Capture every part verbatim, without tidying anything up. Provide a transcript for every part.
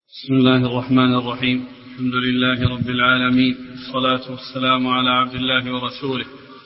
بسم الله الرحمن الرحيم. الحمد لله رب العالمين، والصلاة والسلام على عبد الله ورسوله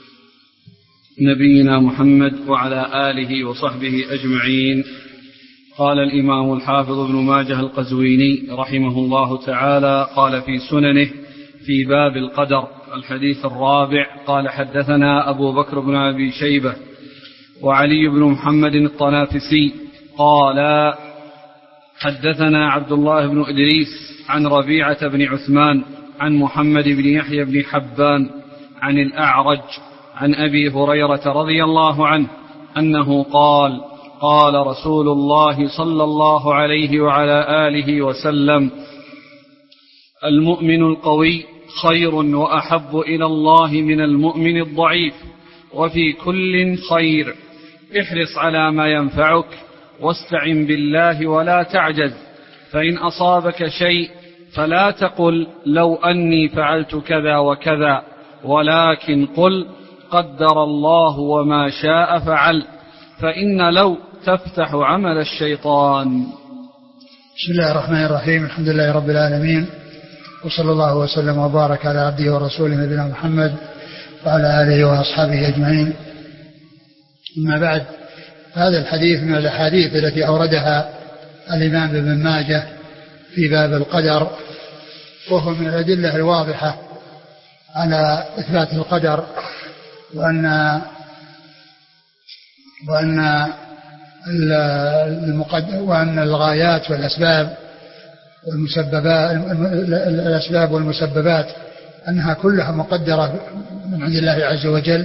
نبينا محمد وعلى آله وصحبه أجمعين. قال الإمام الحافظ ابن ماجه القزويني رحمه الله تعالى قال في سننه في باب القدر الحديث الرابع قال حدثنا أبو بكر بن أبي شيبة وعلي بن محمد الطنافسي قال حدثنا عبد الله بن إدريس عن ربيعة بن عثمان عن محمد بن يحيى بن حبان عن الأعرج عن أبي هريرة رضي الله عنه أنه قال قال رسول الله صلى الله عليه وعلى آله وسلم: المؤمن القوي خير وأحب إلى الله من المؤمن الضعيف، وفي كل خير، احرص على ما ينفعك واستعن بالله ولا تعجز، فإن أصابك شيء فلا تقل لو أني فعلت كذا وكذا، ولكن قل قدر الله وما شاء فعل، فإن لو تفتح عمل الشيطان. بسم الله الرحمن الرحيم. الحمد لله رب العالمين، وصلى الله وسلم وبارك على عبده ورسوله نبينا محمد وعلى آله وأصحابه أجمعين. أما بعد، هذا الحديث من الأحاديث التي أوردها الإمام ابن ماجه في باب القدر، وهو من الأدلة الواضحة على إثبات القدر، وأن وأن وأن الغايات والأسباب والمسببات الأسباب والمسببات أنها كلها مقدرة من عند الله عز وجل.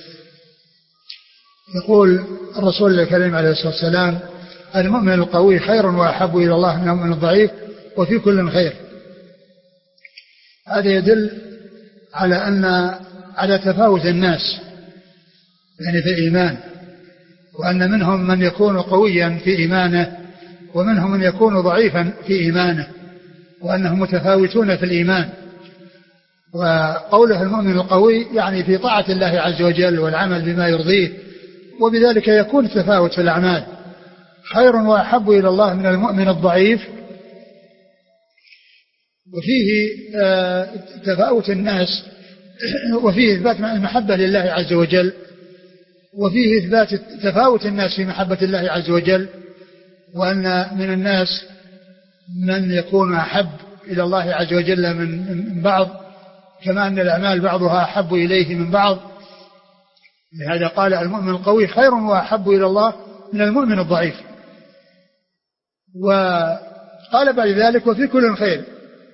يقول الرسول الكريم عليه الصلاة والسلام: المؤمن القوي خير وأحب إلى الله من المؤمن الضعيف، وفي كل خير. هذا يدل على أن على تفاوت الناس يعني في الإيمان، وأن منهم من يكون قويا في إيمانه ومنهم من يكون ضعيفا في إيمانه، وأنهم متفاوتون في الإيمان. وقوله المؤمن القوي يعني في طاعة الله عز وجل والعمل بما يرضيه، وبذلك يكون تفاوت في الأعمال. خير وأحب إلى الله من المؤمن الضعيف، وفيه تفاوت الناس، وفيه إثبات المحبة لله عز وجل، وفيه إثبات تفاوت الناس في محبة الله عز وجل، وأن من الناس من يكون أحب إلى الله عز وجل من بعض، كما أن الأعمال بعضها أحب إليه من بعض. لهذا قال المؤمن القوي خير وأحب إلى الله من المؤمن الضعيف. وقال بعد ذلك: وفي كل خير.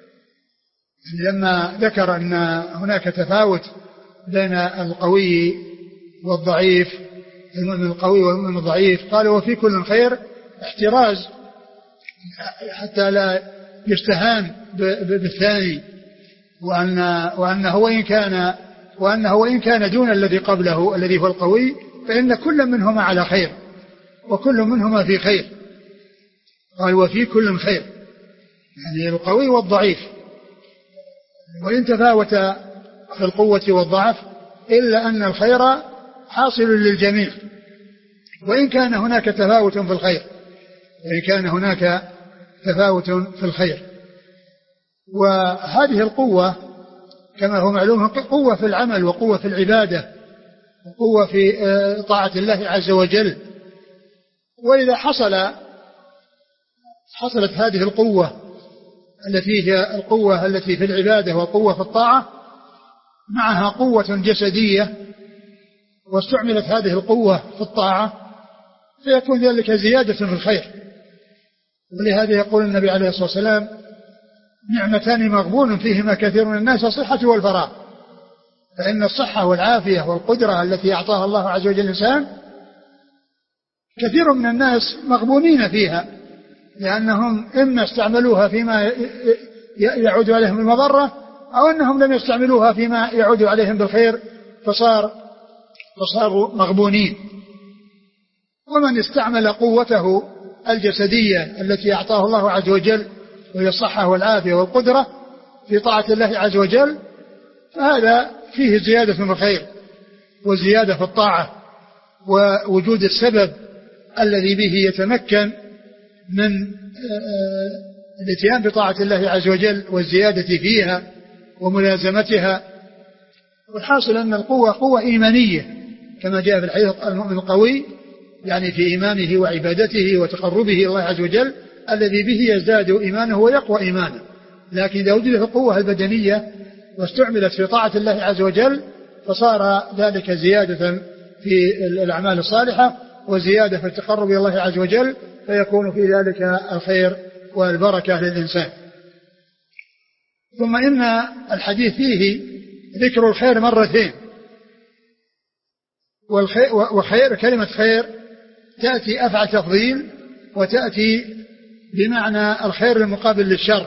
لما ذكر أن هناك تفاوت بين القوي والضعيف، المؤمن القوي والمؤمن الضعيف، قال: وفي كل خير، احتراز حتى لا يستهان بالثاني، وأن وأنه وإن كان وأنه وإن كان دون الذي قبله الذي هو القوي، فإن كل منهما على خير وكل منهما في خير. قال: وفي كل خير، يعني القوي والضعيف، وإن تفاوت في القوة والضعف إلا أن الخير حاصل للجميع، وإن كان هناك تفاوت في الخير وإن كان هناك تفاوت في الخير. وهذه القوة كما هو معلوم قوة في العمل، وقوة في العبادة، وقوة في طاعة الله عز وجل. وإذا حصل حصلت هذه القوة التي هي القوة التي في العبادة وقوة في الطاعة معها قوة جسدية، واستعملت هذه القوة في الطاعة، فيكون ذلك زيادة في الخير. ولهذا يقول النبي عليه الصلاة والسلام: نعمتان مغبون فيهما كثير من الناس، الصحة والفراغ. فإن الصحة والعافية والقدرة التي أعطاها الله عز وجل الإنسان كثير من الناس مغبونين فيها، لأنهم إما استعملوها فيما يعود عليهم بالمضرة، أو أنهم لم يستعملوها فيما يعود عليهم بالخير، فصار فصاروا مغبونين. ومن استعمل قوته الجسدية التي أعطاه الله عز وجل، وهي الصحة والعافية والقدرة في طاعة الله عز وجل، فهذا فيه زيادة في الخير وزيادة في الطاعة، ووجود السبب الذي به يتمكن من الاتيان بطاعة الله عز وجل والزيادة فيها وملازمتها. والحاصل أن القوة قوة إيمانية كما جاء في الحديث المؤمن القوي يعني في إيمانه وعبادته وتقربه إلى الله عز وجل الذي به يزداد إيمانه ويقوى إيمانه. لكن إذا وجدت القوة البدنية واستعملت في طاعة الله عز وجل فصار ذلك زيادة في الأعمال الصالحة وزيادة في التقرب إلى الله عز وجل، فيكون في ذلك الخير والبركة للإنسان. ثم إن الحديث فيه ذكر الخير مرتين، والخير وخير كلمة خير تأتي أفعل تفضيل وتأتي بمعنى الخير المقابل للشر،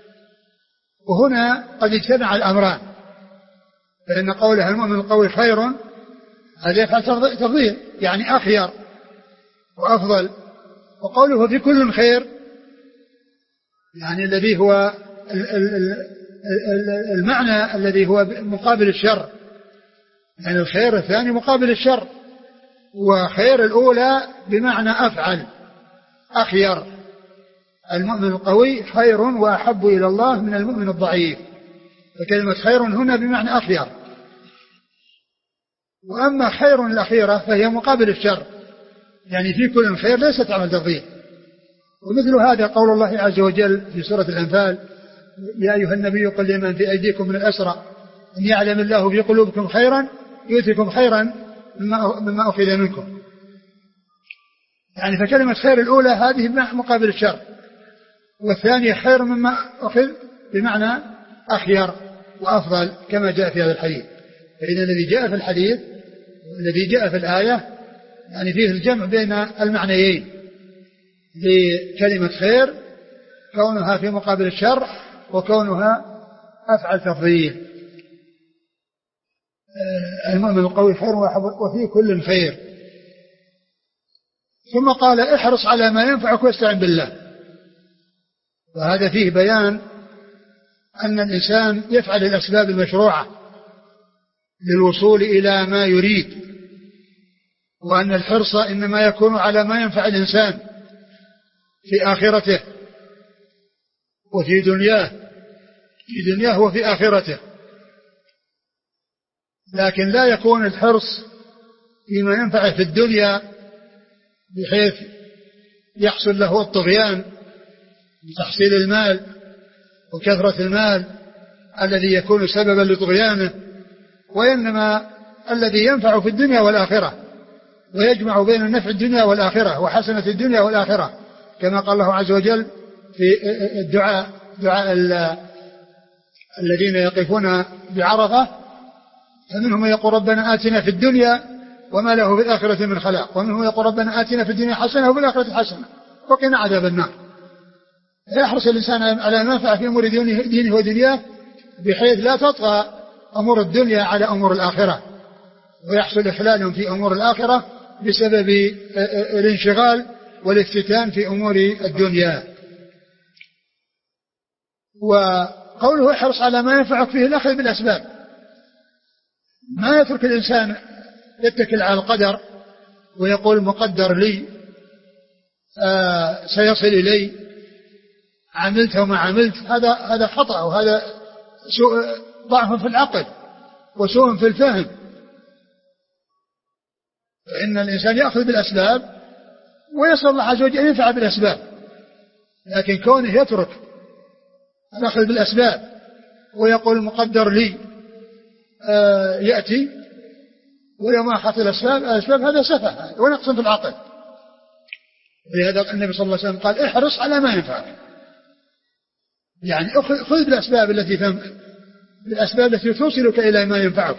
وهنا قد اجتمع الأمران، فإن قوله المؤمن القوي خير هذا يفعل تفضيل يعني أخير وأفضل، وقوله في كل خير يعني الذي هو المعنى الذي هو مقابل الشر، يعني الخير الثاني مقابل الشر، وخير الأولى بمعنى أفعل أخير. المؤمن القوي خير وأحب إلى الله من المؤمن الضعيف، فكلمة خير هنا بمعنى أخير. وأما خير الأخيرة فهي مقابل الشر، يعني في كل خير ليست عمل تفضيل. ومثل هذا قول الله عز وجل في سورة الأنفال يا أيها النبي قل لمن في أيديكم من الأسرى إن يعلم الله في قلوبكم خيرا يؤتكم خيرا مما أخذ منكم. يعني فكلمة خير الأولى هذه مقابل الشر، والثانية خير مما أخذ بمعنى أخير وأفضل كما جاء في هذا الحديث. فإن الذي جاء في الحديث الذي جاء في الآية يعني فيه الجمع بين المعنيين لكلمة خير، كونها في مقابل الشر وكونها أفعل تفضيل. المؤمن القوي خير وفي كل خير. ثم قال احرص على ما ينفعك واستعن بالله. وهذا فيه بيان أن الإنسان يفعل الأسباب المشروعة للوصول إلى ما يريد، وأن الحرص إنما يكون على ما ينفع الإنسان في آخرته وفي دنياه في دنياه وفي آخرته، لكن لا يكون الحرص فيما ينفعه في الدنيا بحيث يحصل له الطغيان بتحصيل المال وكثرة المال الذي يكون سببا لطغيانه، وإنما الذي ينفع في الدنيا والآخرة ويجمع بين النفع الدنيا والآخرة وحسنة الدنيا والآخرة، كما قال الله عز وجل في الدعاء دعاء الذين يقفون بعرفة فمنهم يقول ربنا آتنا في الدنيا وما له في الآخرة من خلاق، ومنهم يقول ربنا آتنا في الدنيا حسنة وفي الآخرة حسنة وقنا عذاب النار. يحرص الإنسان على ما ينفع في أمور دينه ودنياه بحيث لا تطغى أمور الدنيا على أمور الآخرة، ويحصل إخلال في أمور الآخرة بسبب الانشغال والافتتان في أمور الدنيا. وقوله احرص على ما ينفعك فيه الأخذ بالأسباب، ما يترك الإنسان يتكل على القدر ويقول مقدر لي آه سيصل إلي عملت وما عملت، هذا هذا خطأ، وهذا سوء ضعف في العقل وسوء في الفهم. فإن الإنسان يأخذ بالأسباب ويسأل الله عز وجل أن ينفع بالأسباب، لكن كونه يترك الأخذ بالأسباب ويقول مقدر لي آه يأتي ولو ما أخذ الأسباب الأسباب هذا سفه ونقص في العقل. لهذا النبي صلى الله عليه وسلم قال احرص على ما ينفعك، يعني خذ بالأسباب التي تم بالأسباب التي توصلك إلى ما ينفعك.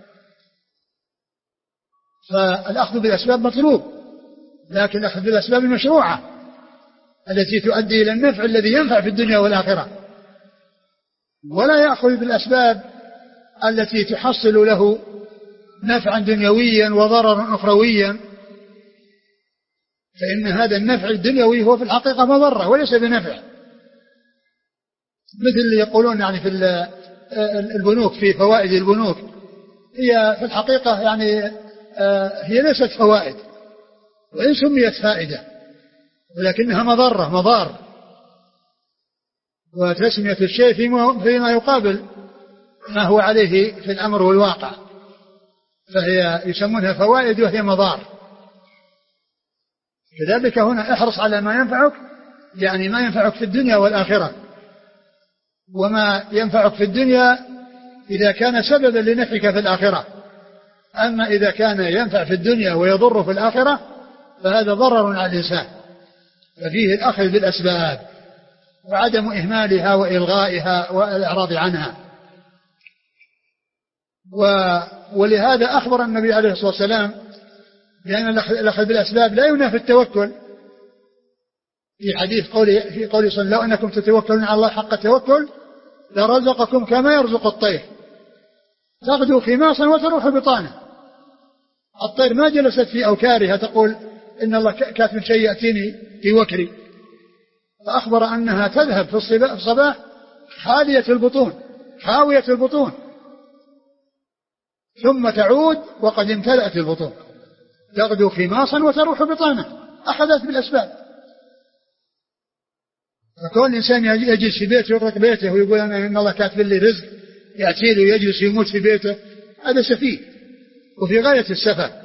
فالأخذ بالأسباب مطلوب، لكن الأخذ بالأسباب المشروعة التي تؤدي إلى النفع الذي ينفع في الدنيا والآخرة، ولا يأخذ بالأسباب التي تحصل له نفعا دنيويا وضررا أخرويا، فإن هذا النفع الدنيوي هو في الحقيقة مضرة وليس بنفع. مثل اللي يقولون يعني في البنوك في فوائد البنوك، هي في الحقيقة يعني هي ليست فوائد وإن سميت فائدة، ولكنها مضرة مضار. وتسمية الشيء فيما يقابل ما هو عليه في الأمر والواقع، فهي يسمونها فوائد وهي مضار. كذلك هنا احرص على ما ينفعك، يعني ما ينفعك في الدنيا والآخرة، وما ينفعك في الدنيا إذا كان سببا لنفعك في الآخرة. أما إذا كان ينفع في الدنيا ويضر في الآخرة فهذا ضرر على الإنسان، ففيه الأخذ بالأسباب وعدم إهمالها وإلغائها والإعراض عنها. ولهذا أخبر النبي عليه الصلاة والسلام بأن الأخذ بالأسباب لا ينافي التوكل، في حديث قوله في قوله صلى الله عليه وسلم: لو أنكم تتوكلون على الله حق التوكل لرزقكم كما يرزق الطير تغدو خماصا وتروح بطانا. الطير ما جلست في أوكارها تقول إن الله كاتب شيء يأتيني في وكري، فأخبر أنها تذهب في الصباح خالية البطون خاوية البطون ثم تعود وقد امتلأت البطون، تغدو خماصا وتروح بطانا، أخذت بالأسباب. فكون الإنسان يجلس في بيته ويترك بيته ويقول أنا إن الله كاتب لي رزق يأتي له ويجلس يموت في بيته، هذا سفيه وفي غاية السفه.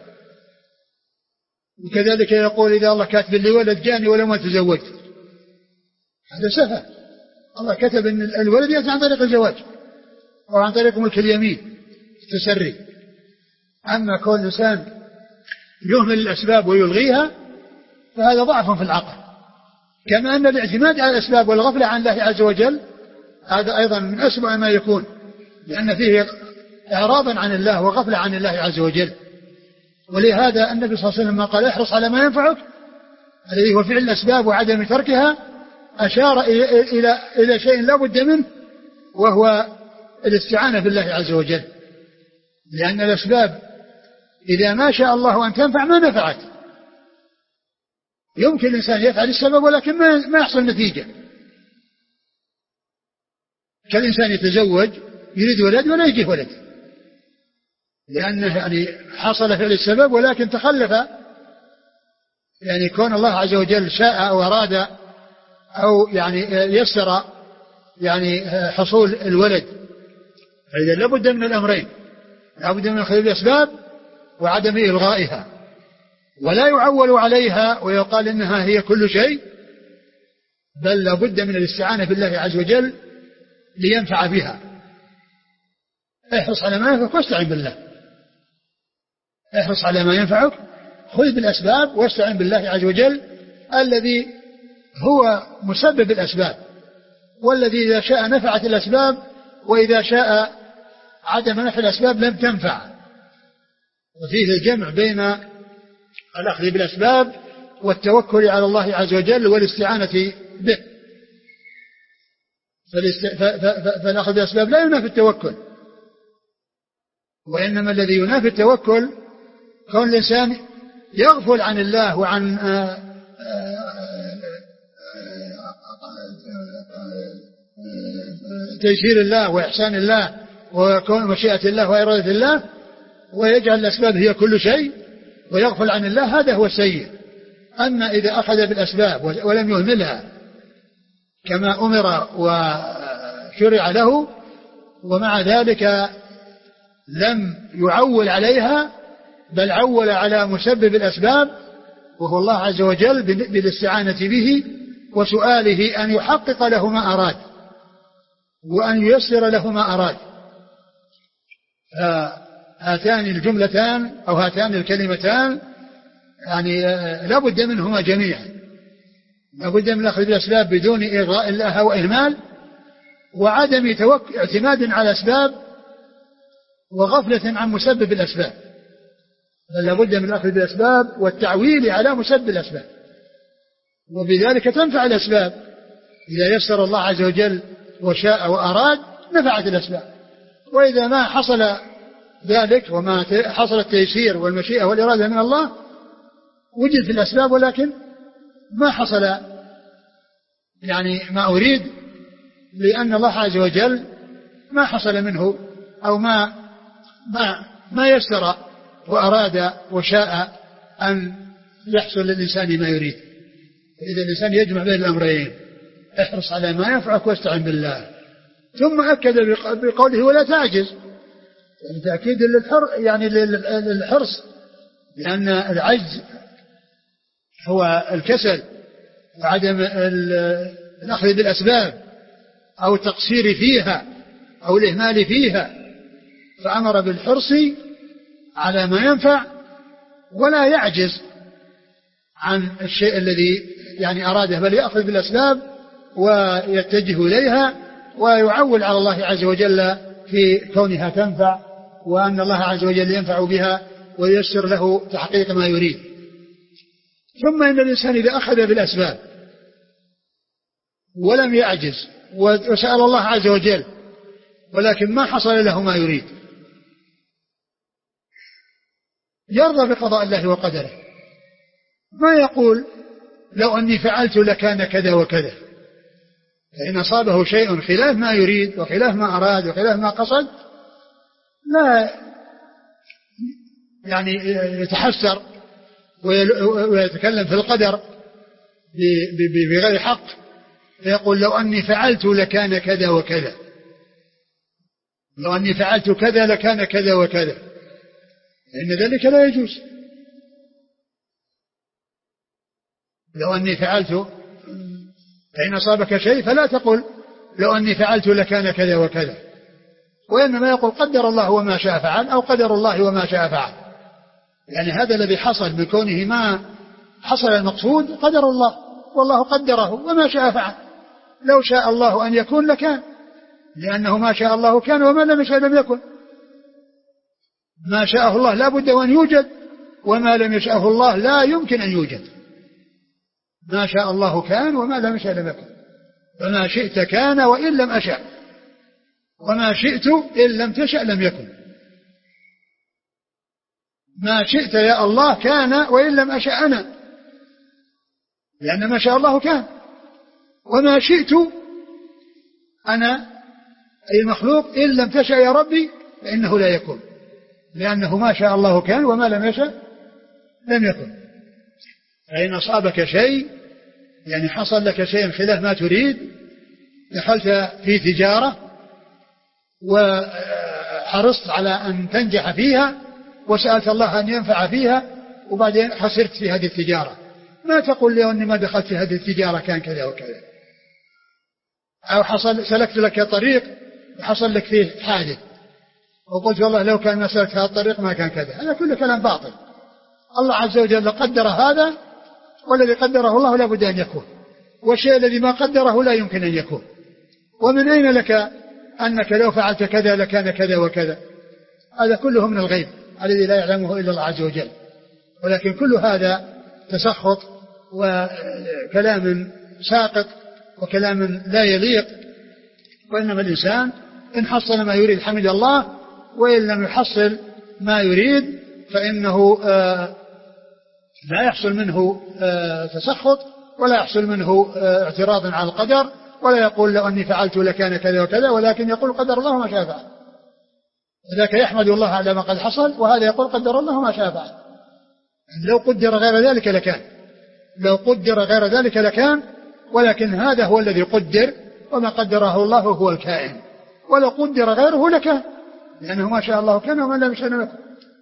وكذلك يقول إذا الله كاتب لي ولد جاني ولا ما تزوجت، هذا سفه. الله كتب أن الولد يأتي عن طريق الزواج أو عن طريق ملك اليمين التسري. أما كون الإنسان يهمل الأسباب ويلغيها فهذا ضعف في العقل. كما أن الاعتماد على الأسباب والغفلة عن الله عز وجل هذا أيضا من أسوأ ما يكون، لأن فيه إعراضا عن الله وغفلة عن الله عز وجل. ولهذا النبي صلى الله عليه وسلم قال: احرص على ما ينفعك الذي هو فعل الأسباب وعدم تركها، أشار إلى إلى شيء لا بد منه وهو الاستعانة بالله عز وجل، لأن الأسباب إذا ما شاء الله أن تنفع ما نفعت. يمكن الإنسان يفعل السبب ولكن ما يحصل نتيجة، كالإنسان يتزوج يريد ولد ولا يجيه ولد، لأنه يعني حصل فعل السبب ولكن تخلف، يعني كون الله عز وجل شاء أو أراد أو يعني يسر يعني حصول الولد، فإذا لابد من الأمرين، لابد من أخذ الأسباب وعدم إلغائها، ولا يعول عليها ويقال إنها هي كل شيء، بل لابد من الاستعانة بالله عز وجل لينفع بها. احرص على ما ينفعك واستعن بالله، احرص على ما ينفعك، خذ بالأسباب واستعن بالله عز وجل الذي هو مسبب الأسباب، والذي إذا شاء نفعت الأسباب وإذا شاء عدم نفع الأسباب لم تنفع. وفيه الجمع بين الأخذ بالأسباب والتوكل على الله عز وجل والاستعانة به. فالأخذ بالأسباب لا ينافي التوكل، وإنما الذي ينافي التوكل كون الإنسان يغفل عن الله وعن تيسير الله وإحسان الله وكون مشيئة الله وإرادة الله، ويجعل الأسباب هي كل شيء ويغفل عن الله، هذا هو السيء. أما إذا أخذ بالأسباب ولم يهملها كما أمر وشرع له، ومع ذلك لم يعول عليها بل عول على مسبب الأسباب وهو الله عز وجل بالاستعانة به وسؤاله أن يحقق له ما أراد وأن ييسر له ما أراد. هاتان الجملتان أو هاتان الكلمتان يعني لا بد منهما جميعا، لا بد من أخذ الأسباب بدون إلغاء الله وإهمال، وعدم اعتماد على الأسباب وغفلة عن مسبب الأسباب، بل لا بد من أخذ الأسباب والتعويل على مسبب الأسباب، وبذلك تنفع الأسباب. إذا يسر الله عز وجل وشاء وأراد نفعت الأسباب، وإذا ما حصل ذلك وما حصل التيسير والمشيئة والإرادة من الله وجد في الأسباب ولكن ما حصل يعني ما أريد، لأن الله عز وجل ما حصل منه أو ما ما ما يسر وأراد وشاء أن يحصل للإنسان ما يريد. إذا الإنسان يجمع بين الأمرين، احرص على ما ينفعك واستعن بالله. ثم أكد بقوله ولا تعجز، يعني تأكيد يعني للحرص، لأن العجز هو الكسل وعدم الأخذ بالأسباب أو التقصير فيها أو الإهمال فيها، فأمر بالحرص على ما ينفع ولا يعجز عن الشيء الذي يعني أراده، بل يأخذ بالأسباب ويتجه إليها ويعول على الله عز وجل في كونها تنفع، وأن الله عز وجل ينفع بها وييسر له تحقيق ما يريد. ثم إن الإنسان إذا أخذ بالأسباب ولم يعجز وسأل الله عز وجل ولكن ما حصل له ما يريد، يرضى بقضاء الله وقدره، ما يقول لو أني فعلت لكان كذا وكذا، فإن أصابه شيء خلاف ما يريد وخلاف ما أراد وخلاف ما قصد لا يعني يتحسر ويتكلم في القدر بغير حق، فيقول لو أني فعلت لكان كذا وكذا، لو أني فعلت كذا لكان كذا وكذا، لأن ذلك لا يجوز. لو أني فعلت، فإن أصابك شيء فلا تقل لو أني فعلت لكان كذا وكذا، وإنما يقول قدر الله وما شاء فعل، أو قدر الله وما شاء فعل، يعني هذا الذي حصل من كونه ما حصل المقصود قدر الله، والله قدره وما شاء فعل. لو شاء الله أن يكون لكان، لأنه ما شاء الله كان وما لم يشاء لم يكن. ما شاءه الله لا بد أن يوجد، وما لم يشاءه الله لا يمكن أن يوجد. ما شاء الله كان وما لم يشاء لم يكن، فما شئت كان وإن لم أشأ، وما شئت إن لم تشأ لم يكن. ما شئت يا الله كان وإن لم أشأ أنا، لأن ما شاء الله كان، وما شئت أنا أي المخلوق إن لم تشأ يا ربي فإنه لا يكون، لأنه ما شاء الله كان وما لم يشأ لم يكن. فإن أصابك شيء يعني حصل لك شيء خلاف ما تريد، دخلت في تجارة وحرصت على أن تنجح فيها وسألت الله أن ينفع فيها، وبعدين خسرت في هذه التجارة، ما تقول لي أني ما دخلت في هذه التجارة كان كذا وكذا. أو حصل سلكت لك طريق وحصل لك فيه حادث وقلت والله لو كان ما سلكت هذا الطريق ما كان كذا، هذا كله كلام باطل. الله عز وجل قدر هذا، والذي قدره الله لا بد أن يكون، والشيء الذي ما قدره لا يمكن أن يكون. ومن أين لك أنك لو فعلت كذا لكان كذا وكذا؟ هذا كله من الغيب الذي لا يعلمه إلا الله عز وجل. ولكن كل هذا تسخط وكلام ساقط وكلام لا يليق. وإنما الإنسان إن حصل ما يريد حمد الله، وإن لم يحصل ما يريد فإنه آه لا يحصل منه آه تسخط، ولا يحصل منه آه اعتراض على القدر، ولا يقول لو أني فعلت لكان كذا وكذا، ولكن يقول قدر الله ما شاء فعل. ذاك يحمد الله على ما قد حصل، وهذا يقول قدر الله ما شاء فعل. لو قدر غير ذلك لكان، لو قدر غير ذلك لكان، ولكن هذا هو الذي قدر، وما قدره الله هو الكائن. ولو قدر غيره لكان، لأنه ما شاء الله كان وما لم يشاء لم يكن.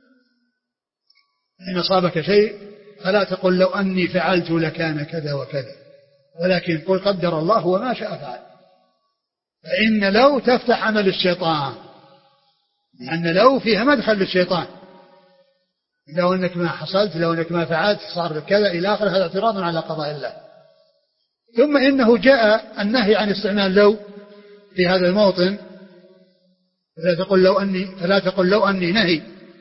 إن أصابك شيء فلا تقل لو أني فعلت لكان كذا وكذا، ولكن قل قدر الله وما شاء فعل. فإن لو تفتح عمل الشيطان، لأن لو فيها مدخل للشيطان، لو أنك ما حصلت، لو أنك ما فعلت صار كذا إلى آخر، هذا اعتراض على قضاء الله. ثم إنه جاء النهي عن استعمال لو في هذا الموطن، فلا تقل لو أني فلا تقل لو أني نهي.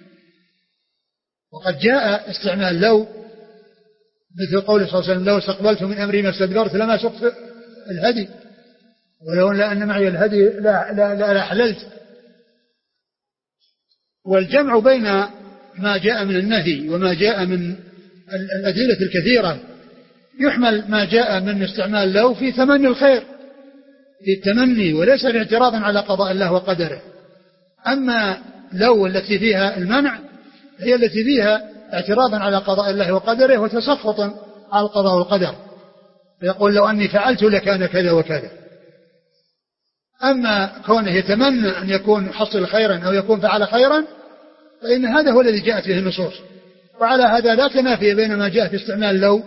وقد جاء استعمال لو مثل قول صلى الله عليه وسلم لو استقبلت من أمري ما استدبرت لما سقت الهدي، ولو أن معي الهدي لا, لا, لا, لا حللت. والجمع بين ما جاء من النهي وما جاء من الأدلة الكثيرة يحمل ما جاء من استعمال لو في تمني الخير، في التمني، وليس باعتراض على قضاء الله وقدره. أما لو التي فيها المنع هي التي فيها اعتراض على قضاء الله وقدره وتسخط على القضاء والقدر. يقول لو أني فعلت لكان كذا وكذا. أما كونه يتمنى أن يكون حصل خيرا أو يكون فعل خيرا فإن هذا هو الذي جاءت به النصوص. وعلى هذا لا تنافي بين ما جاء في استعمال لو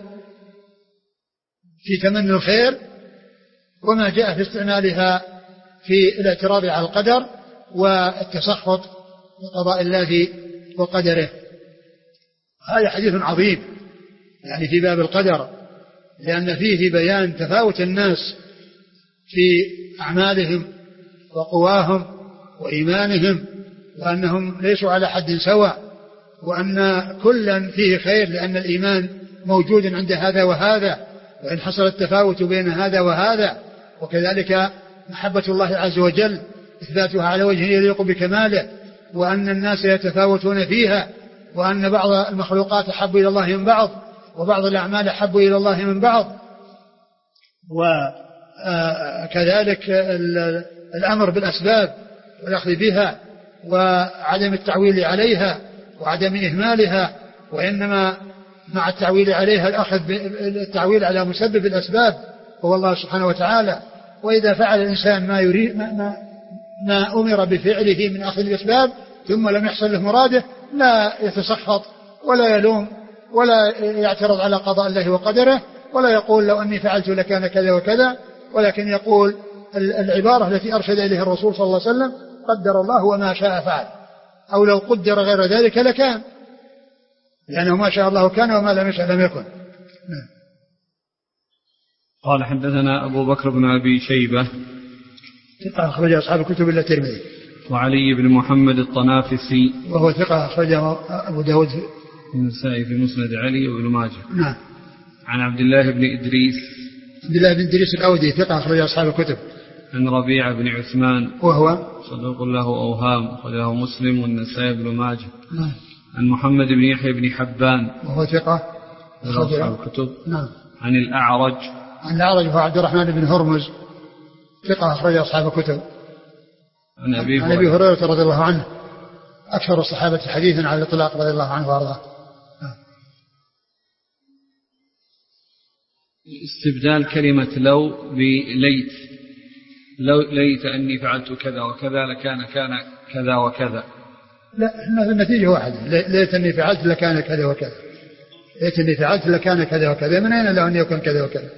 في تمني الخير وما جاء في استعمالها في الاعتراض على القدر والتسخط بقضاء الله وقدره. هذا حديث عظيم يعني في باب القدر، لأن فيه بيان تفاوت الناس في أعمالهم وقواهم وإيمانهم، وأنهم ليسوا على حد سواء، وأن كلا فيه خير لأن الإيمان موجود عند هذا وهذا، وإن حصل التفاوت بين هذا وهذا. وكذلك محبة الله عز وجل إثباتها على وجه يليق بكماله، وأن الناس يتفاوتون فيها، وأن بعض المخلوقات أحب إلى الله من بعض، وبعض الأعمال أحب إلى الله من بعض. وكذلك الأمر بالأسباب والأخذ بها وعدم التعويل عليها وعدم إهمالها، وإنما مع التعويل عليها الأخذ بالتعويل على مسبب الأسباب هو الله سبحانه وتعالى. وإذا فعل الإنسان ما يريد ما, ما, ما أمر بفعله من أخذ الأسباب ثم لم يحصل له مراده لا يتسخط ولا يلوم ولا يعترض على قضاء الله وقدره ولا يقول لو أني فعلت لكان كذا وكذا، ولكن يقول العبارة التي أرشد إليها الرسول صلى الله عليه وسلم: قدر الله وما شاء فعل، أو لو قدر غير ذلك لكان، لأنه ما شاء الله كان وما لم يشاء لم يكن. قال حدثنا أبو بكر بن أبي شيبة ثقة أخرج أصحاب الكتب إلا الترمذي. وعلي بن محمد الطنافسي وهو ثقة أخرجه أبو داود النسائي في مسند علي وابن ماجه. نعم. عن عبد الله بن إدريس عبد الله بن إدريس الأودي ثقة أخرج أصحاب الكتب. عن ربيعة بن عثمان وهو صدوق له أوهام أخرجه مسلم والنسائي بن ماجه. نعم. عن محمد بن يحيى بن حبان وهو ثقة أخرج أصحاب الكتب. نعم. عن الأعرج عن الأعرج هو عبد الرحمن بن هرمز ثقة أخرج أصحاب الكتب. عن أبي عن أبي هريرة رضي الله عنه أكثر الصحابة حديثا على الإطلاق رضي الله عنه وأرضاه. استبدال كلمة لو بليت، لو ليت أني فعلت كذا وكذا لكان كان كذا وكذا. لا، النتيجة واحدة، ليت أني فعلت لكان كذا وكذا، ليت أني فعلت لكان كذا وكذا، من أين له أن يكون كذا وكذا؟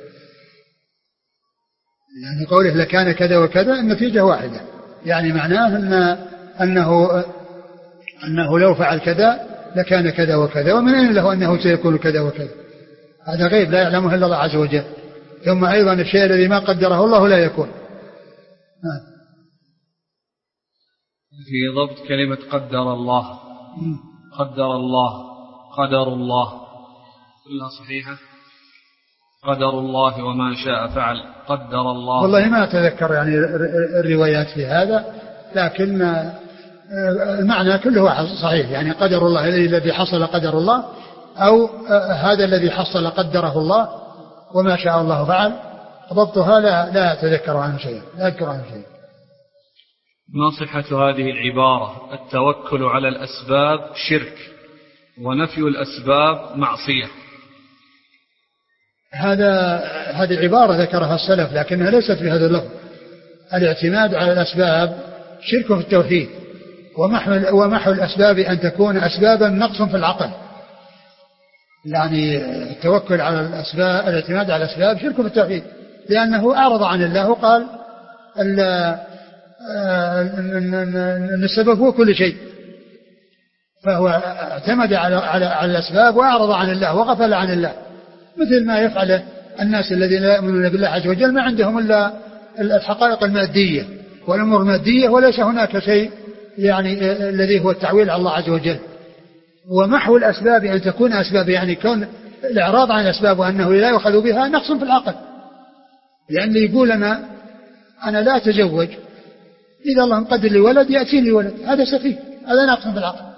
يعني قوله لكان كذا وكذا النتيجة واحدة، يعني معناه أن أنه أنه لو فعل كذا لكان كذا وكذا، ومن أين له أنه سيكون كذا وكذا؟ هذا غيب لا يعلمه إلا الله عز وجل. ثم أيضا الشيء الذي ما قدره الله لا يكون. نعم. في ضبط كلمة قدر الله، قدر الله، قدر الله كلها صحيحة. قدر الله وما شاء فعل، قدر الله. والله ما أتذكر يعني الروايات في هذا، لكن المعنى كله صحيح، يعني قدر الله الذي حصل قدر الله، أو هذا الذي حصل قدره الله وما شاء الله فعل. ضبطها لا لا أتذكر عنه شيء، لا أذكر عنه شيء. ما صحة هذه العبارة؟ التوكل على الأسباب شرك ونفي الأسباب معصية. هذا هذه العبارة ذكرها السلف لكنها ليست في هذا اللفظ. الاعتماد على الأسباب شرك في التوحيد، ومحو ومحو الأسباب أن تكون أسبابا نقص في العقل. يعني التوكل على الأسباب، الاعتماد على الأسباب شرك في التوحيد، لأنه أعرض عن الله وقال أن السبب هو كل شيء، فهو اعتمد على على على الأسباب وأعرض عن الله وغفل عن الله، مثل ما يفعله الناس الذين لا يؤمنون بالله عز وجل، ما عندهم إلا الحقائق المادية والأمور المادية، وليس هناك شيء يعني الذي هو التعويل على الله عز وجل. ومحو الأسباب أن تكون أسباب، يعني كون الإعراض عن الأسباب وأنه لا يؤخذ بها نقص في العقل، لأن يقول أنا أنا لا أتزوج إذا الله مقدر لي ولد يأتيني ولد، هذا سفيه، هذا نقص في العقل.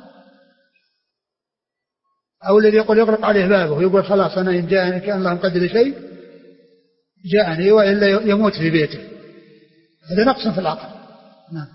أو الذي يقول يغلق عليه بابه ويقول خلاص أنا إن جاءني كان الله مقدر لي شيء جاءني وإلا يموت في بيته، هذا نقص في العقل. نعم.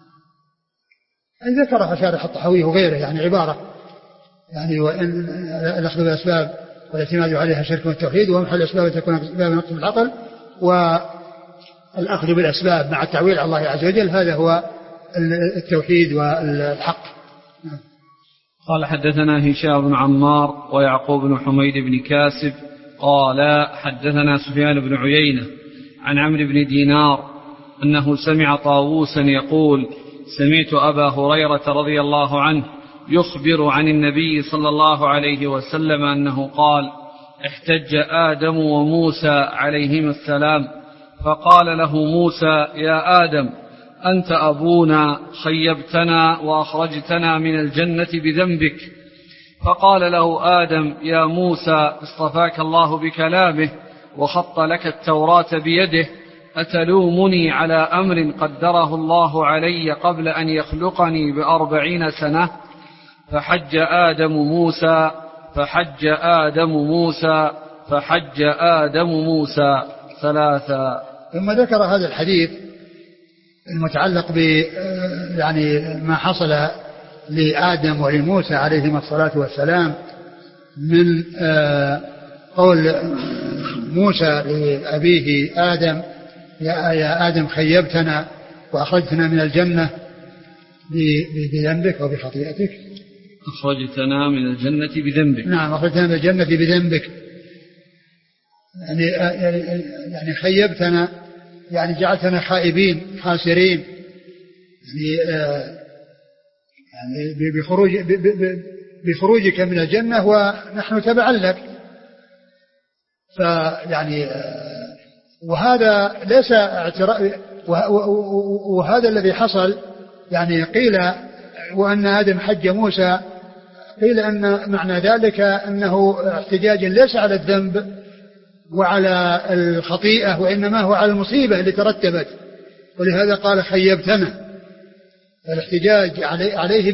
ذكرها شارح الطحاوي وغيره، يعني عبارة يعني وإن الأخذ بالأسباب والاعتماد عليها شرك والتوحيد، ومحل الأسباب تكون أسباب نقص العقل، والأخذ بالأسباب مع التعويل على الله عز وجل، هذا هو التوحيد والحق. قال حدثنا هشام بن عمار ويعقوب بن حميد بن كاسب قال حدثنا سفيان بن عيينة عن عمرو بن دينار أنه سمع طاووسا يقول سمعت أبا هريرة رضي الله عنه يخبر عن النبي صلى الله عليه وسلم أنه قال احتج آدم وموسى عليهما السلام فقال له موسى يا آدم أنت أبونا خيبتنا وأخرجتنا من الجنة بذنبك. فقال له آدم يا موسى اصطفاك الله بكلامه وخط لك التوراة بيده أتلومني على أمر قدره الله علي قبل أن يخلقني بأربعين سنة. فحج آدم موسى فحج آدم موسى فحج آدم موسى ثلاثا. ثم ذكر هذا الحديث المتعلق ب يعني ما حصل لآدم ولموسى عليهما الصلاة والسلام من قول موسى لأبيه آدم يا آدم خيبتنا وأخرجتنا من الجنة بذنبك وبخطيئتك. أخرجتنا من الجنة بذنبك. نعم أخرجتنا من الجنة بذنبك، يعني يعني خيبتنا يعني جعلتنا خائبين خاسرين، يعني يعني بخروج بخروجك من الجنة ونحن تبعا لك. فيعني وهذا ليس اعتراف، وهذا الذي حصل يعني قيل وأن آدم حج موسى، قيل أن معنى ذلك أنه احتجاج ليس على الذنب وعلى الخطيئة، وإنما هو على المصيبة اللي ترتبت، ولهذا قال خيبتنا. الاحتجاج عليه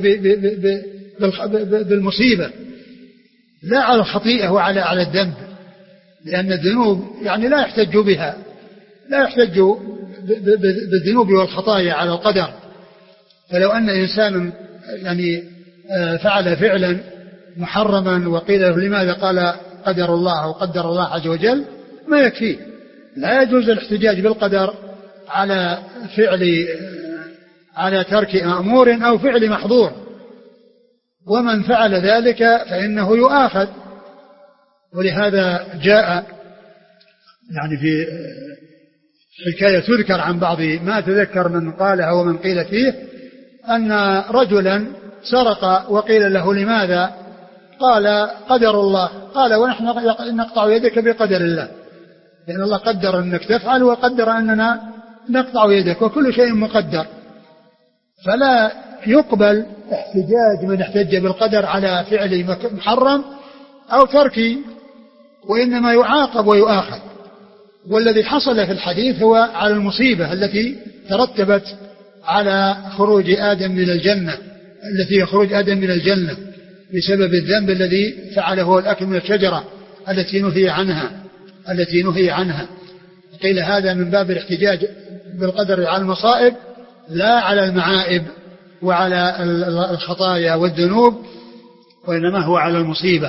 بالمصيبة لا على الخطيئة وعلى على الذنب، لأن الذنوب يعني لا يحتج بها، لا يحتج بالذنوب والخطايا على القدر. فلو أن إنسان يعني فعل فعلا محرما وقيل له لماذا قال قدر الله أو قدر الله عز وجل، ما يكفي. لا يجوز الاحتجاج بالقدر على فعل على ترك مأمور أو فعل محظور، ومن فعل ذلك فإنه يؤاخذ. ولهذا جاء يعني في حكاية تذكر عن بعض ما تذكر من قالها ومن قيل فيه أن رجلا سرق وقيل له لماذا قال قدر الله، قال ونحن نقطع يدك بقدر الله، لأن الله قدر أنك تفعل وقدر أننا نقطع يدك، وكل شيء مقدر. فلا يقبل احتجاج من احتج بالقدر على فعل محرم أو ترك، وإنما يعاقب ويؤاخذ. والذي حصل في الحديث هو على المصيبة التي ترتبت على خروج آدم من الجنة، التي يخرج آدم من الجنة بسبب الذنب الذي فعله هو الأكل من الشجرة التي نهي عنها التي نهي عنها قيل هذا من باب الاحتجاج بالقدر على المصائب لا على المعائب وعلى الخطايا والذنوب، وإنما هو على المصيبة.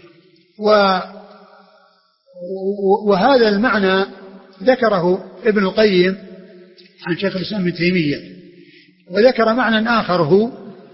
وهذا المعنى ذكره ابن القيم عن شيخ الإسلام ابن تيمية، وذكر معنى آخر هو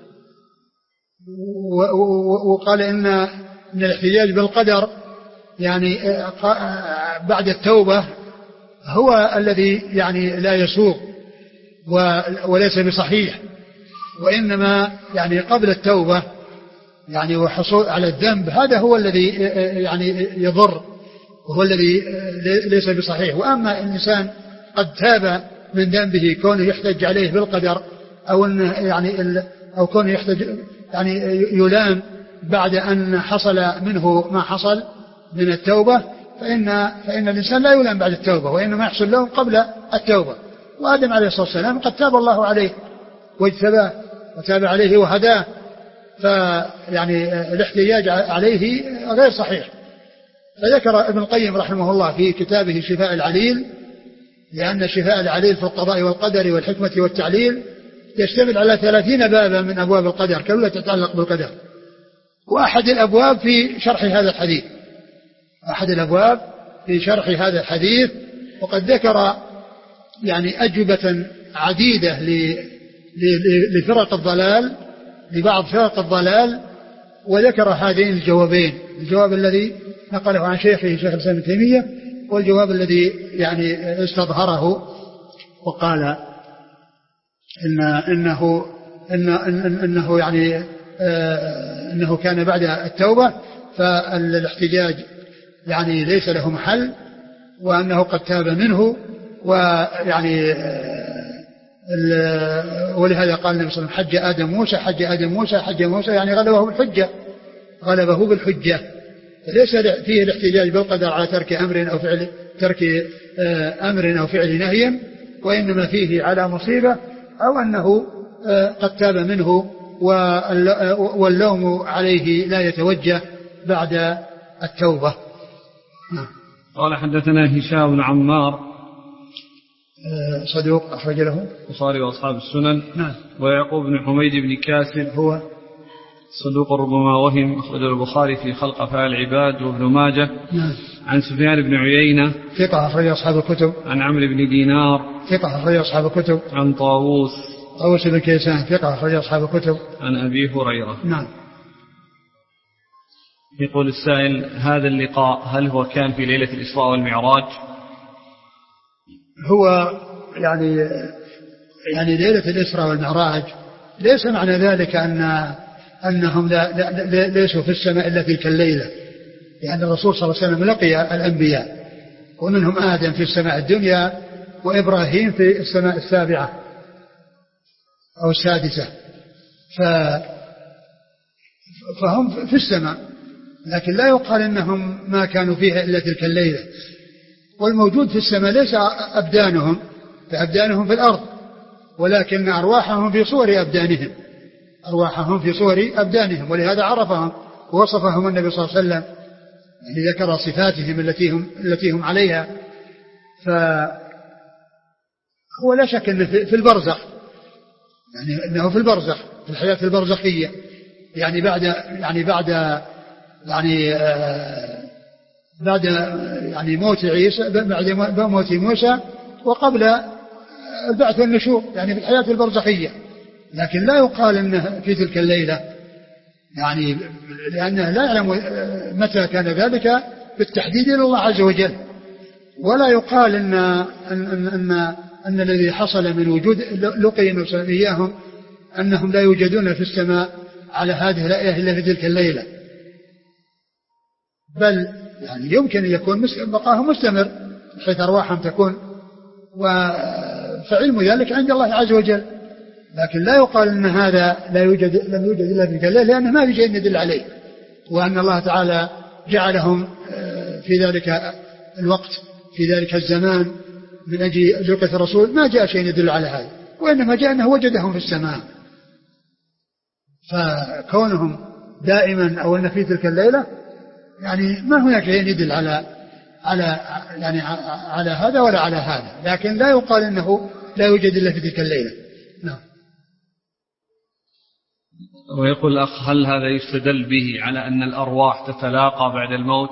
وقال إن من الاحتجاج بالقدر يعني بعد التوبة هو الذي يعني لا يسوغ وليس بصحيح، وإنما يعني قبل التوبة يعني وحصول على الذنب هذا هو الذي يعني يضر وهو الذي ليس بصحيح. وأما الإنسان قد تاب من ذنبه كونه يحتج عليه بالقدر أو أنه يعني أو كونه يحتج يعني يلام بعد أن حصل منه ما حصل من التوبة، فإن فإن الإنسان لا يلام بعد التوبة، وإنما يحصل له قبل التوبة. وآدم عليه الصلاة والسلام قد تاب الله عليه واجتباه وتاب عليه وهداه، فيعني الاحتجاج عليه غير صحيح. فذكر ابن القيم رحمه الله في كتابه شفاء العليل، لأن شفاء العليل في القضاء والقدر والحكمة والتعليل يشتمل على ثلاثين بابا من أبواب القدر كلها تتعلق بالقدر، وأحد الأبواب في شرح هذا الحديث أحد الأبواب في شرح هذا الحديث، وقد ذكر يعني أجوبة عديدة لفرق الضلال، لبعض فرق الضلال، وذكر هذين الجوابين، الجواب الذي نقله عن شيخه شيخ الإسلام ابن تيمية، والجواب الذي يعني استظهره وقال إن إنه إن إنه يعني آه إنه كان بعد التوبة فالاحتجاج يعني ليس له محل، وأنه قد تاب منه، ويعني ولهذا قال النبي صلى الله عليه وسلم حج آدم موسى حج آدم موسى حج موسى يعني غلبه بالحجة غلبه بالحجة فليس فيه الاحتجاج بالقدر على ترك أمر أو فعل ترك أمر أو فعل نهي، وإنما فيه على مصيبة أو أنه قد تاب منه واللوم عليه لا يتوجه بعد التوبة. قال حدثنا هشام بن عمار صدوق أخرج له البخاري وأصحاب السنن. نعم. ويعقوب بن حميد بن كاسب هو صدوق ربما وهم، أخرج البخاري في خلق أفعال العباد وابن ماجه. نعم. عن سفيان بن عيينة ثقة أخرج أصحاب الكتب. عن عمرو بن دينار ثقة أخرج أصحاب الكتب. عن طاووس طاووس بن كيسان ثقة أخرج أصحاب الكتب. عن أبي هريرة. نعم. يقول السائل: هذا اللقاء هل هو كان في ليلة الإسراء والمعراج؟ هو يعني يعني ليلة الإسراء والمعراج ليس معنى ذلك أن أنهم لا لا ليسوا في السماء إلا تلك الليلة، لأن الرسول صلى الله عليه وسلم لقي الأنبياء ومنهم آدم في السماء الدنيا وإبراهيم في السماء السابعة أو السادسة، ف فهم في السماء، لكن لا يقال إنهم ما كانوا فيها إلا تلك الليلة. والموجود في السماء ليس أبدانهم، فأبدانهم في الأرض، ولكن أرواحهم في صور أبدانهم، أرواحهم في صور أبدانهم، ولهذا عرفهم ووصفهم النبي صلى الله عليه وسلم، يعني ذكر صفاتهم التي هم, التي هم عليها. فهو لا شك أنه في البرزخ، يعني أنه في البرزخ، في الحياة البرزخية، يعني بعد يعني بعد يعني آه بعد يعني موت عيسى، بعد موت موسى، وقبل البعث والنشور، يعني في الحياة البرزخية. لكن لا يقال انه في تلك الليلة، يعني لأنه لا يعلم متى كان ذلك بالتحديد إلى الله عز وجل. ولا يقال ان ان ان, أن الذي حصل من وجود لقي إياهم انهم لا يوجدون في السماء على هذه الآية إلا في تلك الليلة، بل يعني يمكن أن يكون بقاهم مستمر حيث أرواحهم تكون، فعلم ذلك عند الله عز وجل. لكن لا يقال أن هذا لا يوجد لم يوجد إلا في تلك الليلة، لأنه ما في شيء يدل عليه، وأن الله تعالى جعلهم في ذلك الوقت في ذلك الزمان من أجل لقية الرسول، ما جاء شيء يدل على هذا، وإنما جاء أنه وجدهم في السماء. فكونهم دائما أو أن في تلك الليلة يعني ما هناك شيء يدل على على يعني على هذا ولا على هذا، لكن لا يقال انه لا يوجد الا في تلك الليله. نعم. ويقول الأخ: هل هذا يستدل به على أن الأرواح تتلاقى بعد الموت؟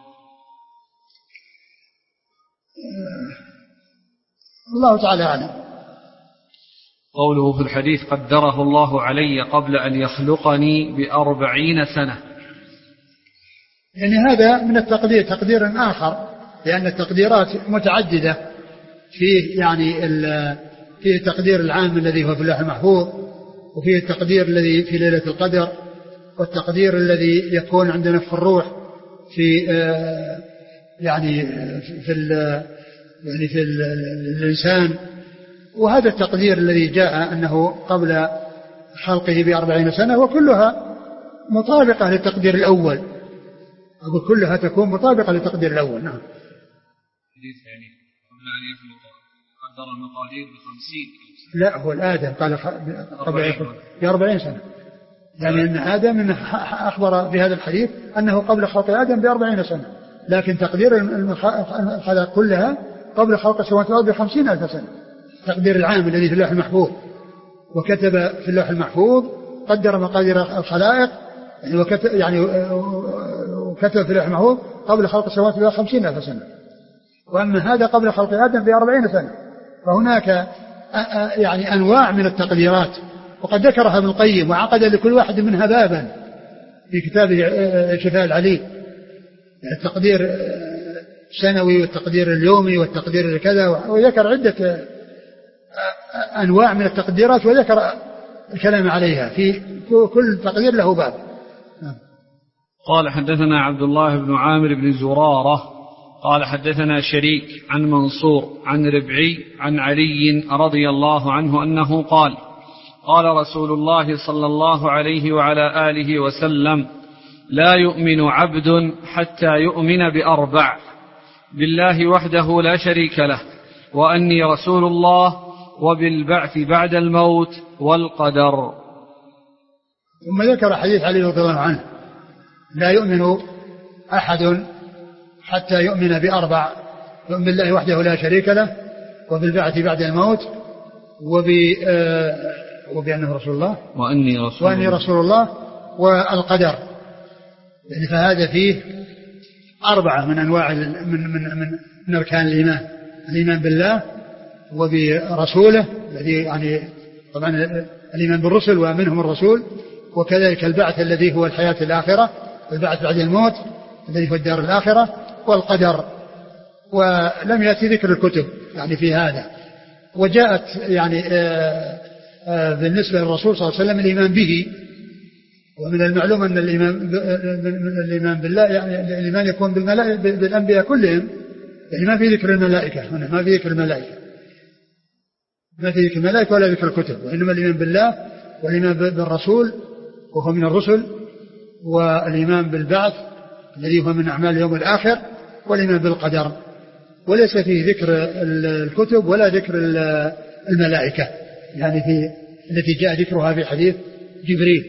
الله تعالى أعلم. قوله في الحديث: قدره الله علي قبل أن يخلقني بأربعين سنة، يعني هذا من التقدير تقدير آخر، لأن التقديرات متعددة، فيه يعني فيه التقدير العام الذي هو في اللوح المحفوظ، وفيه التقدير الذي في ليلة القدر، والتقدير الذي يكون عند نفخ الروح في يعني في يعني في الإنسان. وهذا التقدير الذي جاء أنه قبل خلقه بأربعين سنة، وكلها مطابقة للتقدير الأول، أقول كلها تكون مطابقة للتقدير الأول. نعم. يعني قبل أن يخلق قدر المقادير بخمسين. لا، هو الآدم قال قبل بأربعين سنة، يعني أن آدم إنه أخبر في هذا الحديث أنه قبل خلق آدم بأربعين سنة، لكن تقدير الخلق كلها قبل خلق السماوات والأرض بخمسين ألف سنة، تقدير العام الذي في اللوح المحفوظ. وكتب في اللوح المحفوظ قدر مقادير الخلائق، يعني وكتب يعني وكتب في اللوح المحفوظ قبل خلق السماوات بخمسين ألف سنة، وأما هذا قبل خلق آدم بأربعين سنة. فهناك يعني أنواع من التقديرات، وقد ذكرها ابن القيم وعقد لكل واحد منها بابا في كتابه شفاء العليل، التقدير السنوي والتقدير اليومي والتقدير الكذا، وذكر عدة أنواع من التقديرات وذكر الكلام عليها، في كل تقدير له باب. قال حدثنا عبد الله بن عامر بن زرارة قال حدثنا شريك عن منصور عن ربعي عن علي رضي الله عنه أنه قال قال رسول الله صلى الله عليه وعلى آله وسلم: لا يؤمن عبد حتى يؤمن بأربع: بالله وحده لا شريك له، وأني رسول الله، وبالبعث بعد الموت، والقدر. ثم ذكر حديث علي رضي الله عنه: لا يؤمن أحد حتى يؤمن بأربع: يؤمن بالله وحده لا شريك له، وبالبعث بعد الموت، وب وبأنه رسول الله، وأني رسول, وأني رسول الله، والقدر. يعني فهذا فيه أربعة من أنواع من من من, من أركان الإيمان: الإيمان بالله وبرسوله الذي يعني طبعا الإيمان بالرسل ومنهم الرسول، وكذلك البعث الذي هو الحياة الآخرة، والبعث بعد الموت الذي هو الدار الآخرة، والقدر. ولم يأتي ذكر الكتب يعني في هذا. وجاءت يعني آآ آآ بالنسبة للرسول صلى الله عليه وسلم الإيمان به، ومن المعلوم أن الإيمان, الإيمان بالله يعني الإيمان يكون بالأنبياء كلهم، يعني ما في ذكر الملائكة هنا، ما في ذكر الملائكة ما في ذكر الملائكة ولا ذكر الكتب، وإنما الإيمان بالله والإيمان بالرسول وهو من الرسل، والإيمان بالبعث الذي هو من أعمال اليوم الآخر، والإيمان بالقدر. وليس فيه ذكر الكتب ولا ذكر الملائكة يعني في التي جاء ذكرها في حديث جبريل.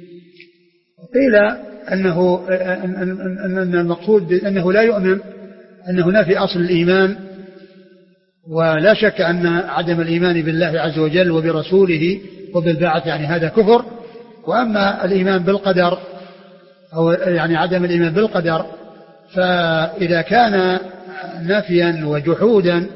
قيل أنه أن المقصود أنه لا يؤمن، أنه نافي أصل الإيمان، ولا شك أن عدم الإيمان بالله عز وجل وبرسوله وبالبعث يعني هذا كفر. وأما الإيمان بالقدر أو يعني عدم الإيمان بالقدر، فإذا كان نفيا وجحودا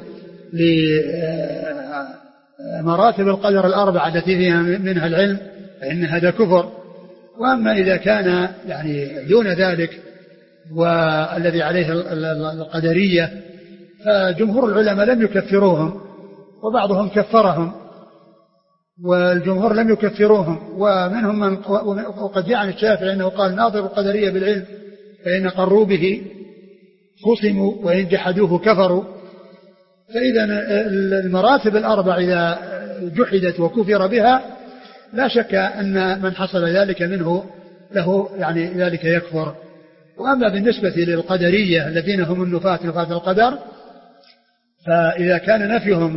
لمراتب القدر الأربعة التي فيها منها العلم فإن هذا كفر. وأما إذا كان يعني دون ذلك والذي عليه القدرية، فجمهور العلماء لم يكفروهم، وبعضهم كفرهم، والجمهور لم يكفروهم. ومنهم من وقد جاء عن الشافعي أنه قال: ناظر القدرية بالعلم فإن قروا به خصموا وإن جحدوه كفروا. فإذا المراتب الأربع إذا جحدت وكفر بها لا شك أن من حصل ذلك منه له يعني ذلك يكفر. وأما بالنسبة للقدرية الذين هم النفاة نفاة القدر، فإذا كان نفيهم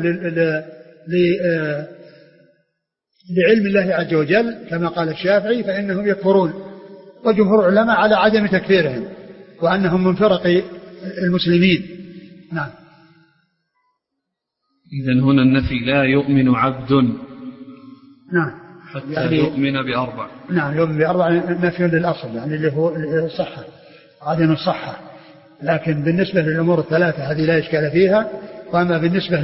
لعلم الله عز وجل كما قال الشافعي فإنهم يكفرون، وجمهور العلماء على عدم تكفيرهم وأنهم من فرق المسلمين. نعم. إذن هنا النفي لا يؤمن عبد نعم حتى يعني يؤمن بأربع. نعم يؤمن بأربع نفي للأصل يعني اللي هو الصحة، عدم الصحة. لكن بالنسبة للأمور الثلاثة هذه لا إشكال فيها. وأما بالنسبة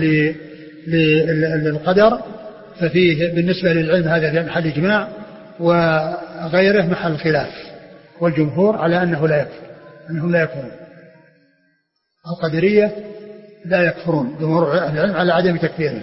للقدر ففيه بالنسبة للعلم هذا في محل إجماع، وغيره محل خلاف، والجمهور على أنه لا يكفر، أنهم لا يكفرون. القدرية لا يكفرون، جمهور العلم على عدم تكفيرهم.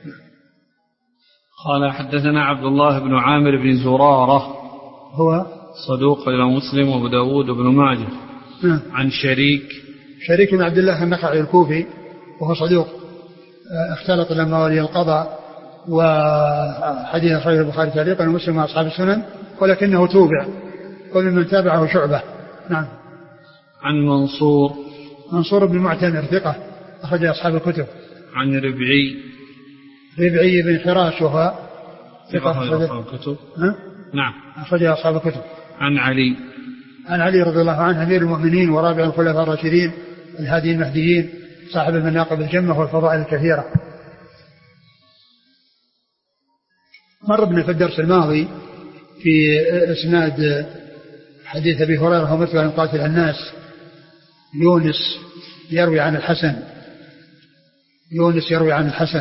قال حدثنا عبد الله بن عامر بن زرارة هو صدوق إلى مسلم وابو داود بن ماجه م. عن شريك شريك بن عبد الله النخعي الكوفي وهو صدوق اختلط لما ولي القضاء، وحديث صحيح البخاري تعليقا ومسلم وأصحاب السنن، ولكنه توبع وممن تابعه شعبة. نعم. عن منصور منصور بن معتمر ثقة أخرج أصحاب الكتب. عن ربعي ربعي بن حراش وهو ثقة أخرج أصحاب الكتب. نعم أخرج أصحاب الكتب. عن علي عن علي رضي الله عنه أمير المؤمنين ورابع الخلفاء الراشدين الهادي المهديين صاحب المناقب الجمة والفضائل الكثيرة. مر بنا في الدرس الماضي في إسناد حديث أبي هريرة ومثل أن قاتل الناس يونس يروي عن الحسن يونس يروي عن الحسن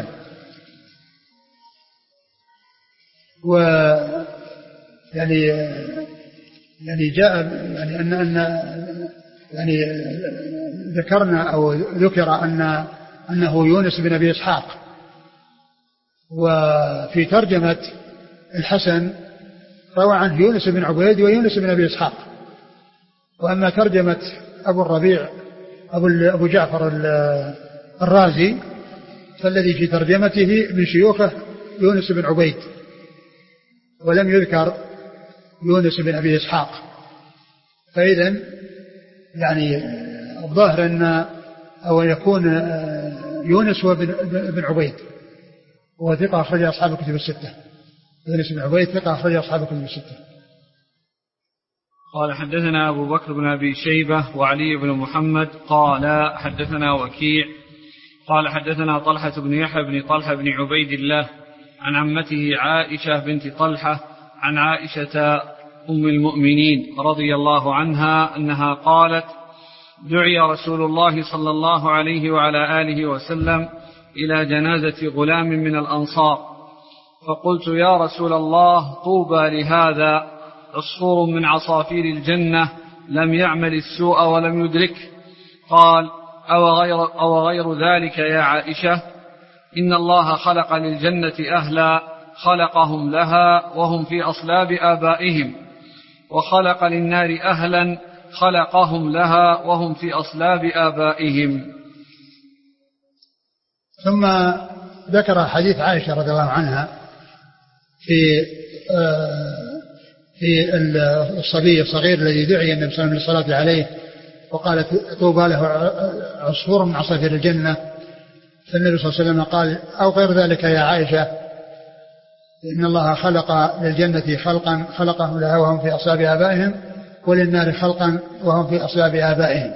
و يعني يعني جاء يعني أن أن يعني ذكرنا أو ذكر أن أنه يونس بن أبي إسحاق. وفي ترجمة الحسن روى عنه يونس بن عبيد ويونس بن أبي إسحاق. وأما ترجمة أبو الربيع أبو, أبو جعفر الرازي فالذي في ترجمته من شيوخه يونس بن عبيد ولم يذكر يونس بن أبي إسحاق. فإذن يعني الظاهر أن أو يكون يونس هو بن عبيد وهو ثقة أخرج أصحاب الكتب الستة. يونس بن عبيد ثقة أخرج أصحاب الكتب الستة. قال حدثنا أبو بكر بن أبي شيبة وعلي بن محمد قال حدثنا وكيع قال حدثنا طلحة بن يحيى بن طلحة بن عبيد الله عن عمته عائشة بنت طلحة عن عائشة أم المؤمنين رضي الله عنها أنها قالت دعي رسول الله صلى الله عليه وعلى آله وسلم إلى جنازة غلام من الأنصار فقلت يا رسول الله طوبى لهذا عصفور من عصافير الجنة لم يعمل السوء ولم يدرك. قال أو غير, أو غير ذلك يا عائشة إن الله خلق للجنة أهلا خلقهم لها وهم في أصلاب آبائهم وخلق للنار أهلا خلقهم لها وهم في أصلاب آبائهم. ثم ذكر حديث عائشة رضي الله عنها في في الصبي الصغير الذي دعي النبي صلى الله عليه وسلم للصلاة عليه وقالت طوبى له عصفور من عصافير الجنة. فالنبي صلى الله عليه وسلم قال أو غير ذلك يا عائشة إن الله خلق للجنة خلقا خلقهم لها وهم في أصلاب آبائهم وللنار خلقا وهم في أصلاب آبائهم.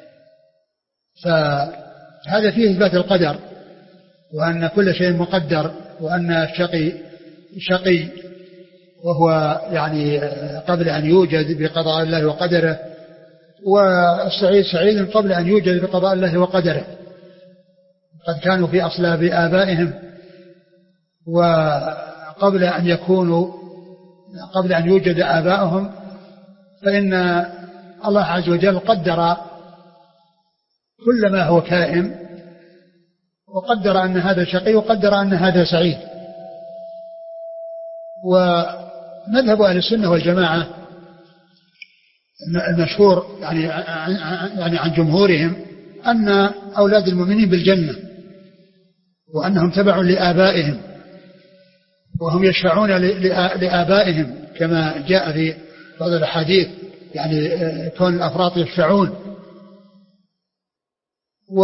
فهذا فيه إثبات القدر وأن كل شيء مقدر وأن الشقي شقي وهو يعني قبل أن يوجد بقضاء الله وقدره والسعيد سعيد قبل أن يوجد بقضاء الله وقدره. قد كانوا في أصلاب آبائهم وقبل أن يكونوا قبل أن يوجد آبائهم فإن الله عز وجل قدر كل ما هو كائن وقدر أن هذا شقي وقدر أن هذا سعيد. ومذهب أهل السنة والجماعة المشهور يعني يعني عن جمهورهم أن أولاد المؤمنين بالجنة وأنهم تبع لآبائهم وهم يشفعون لآبائهم كما جاء في بعض الأحاديث يعني كون الأفراط يشفعون. و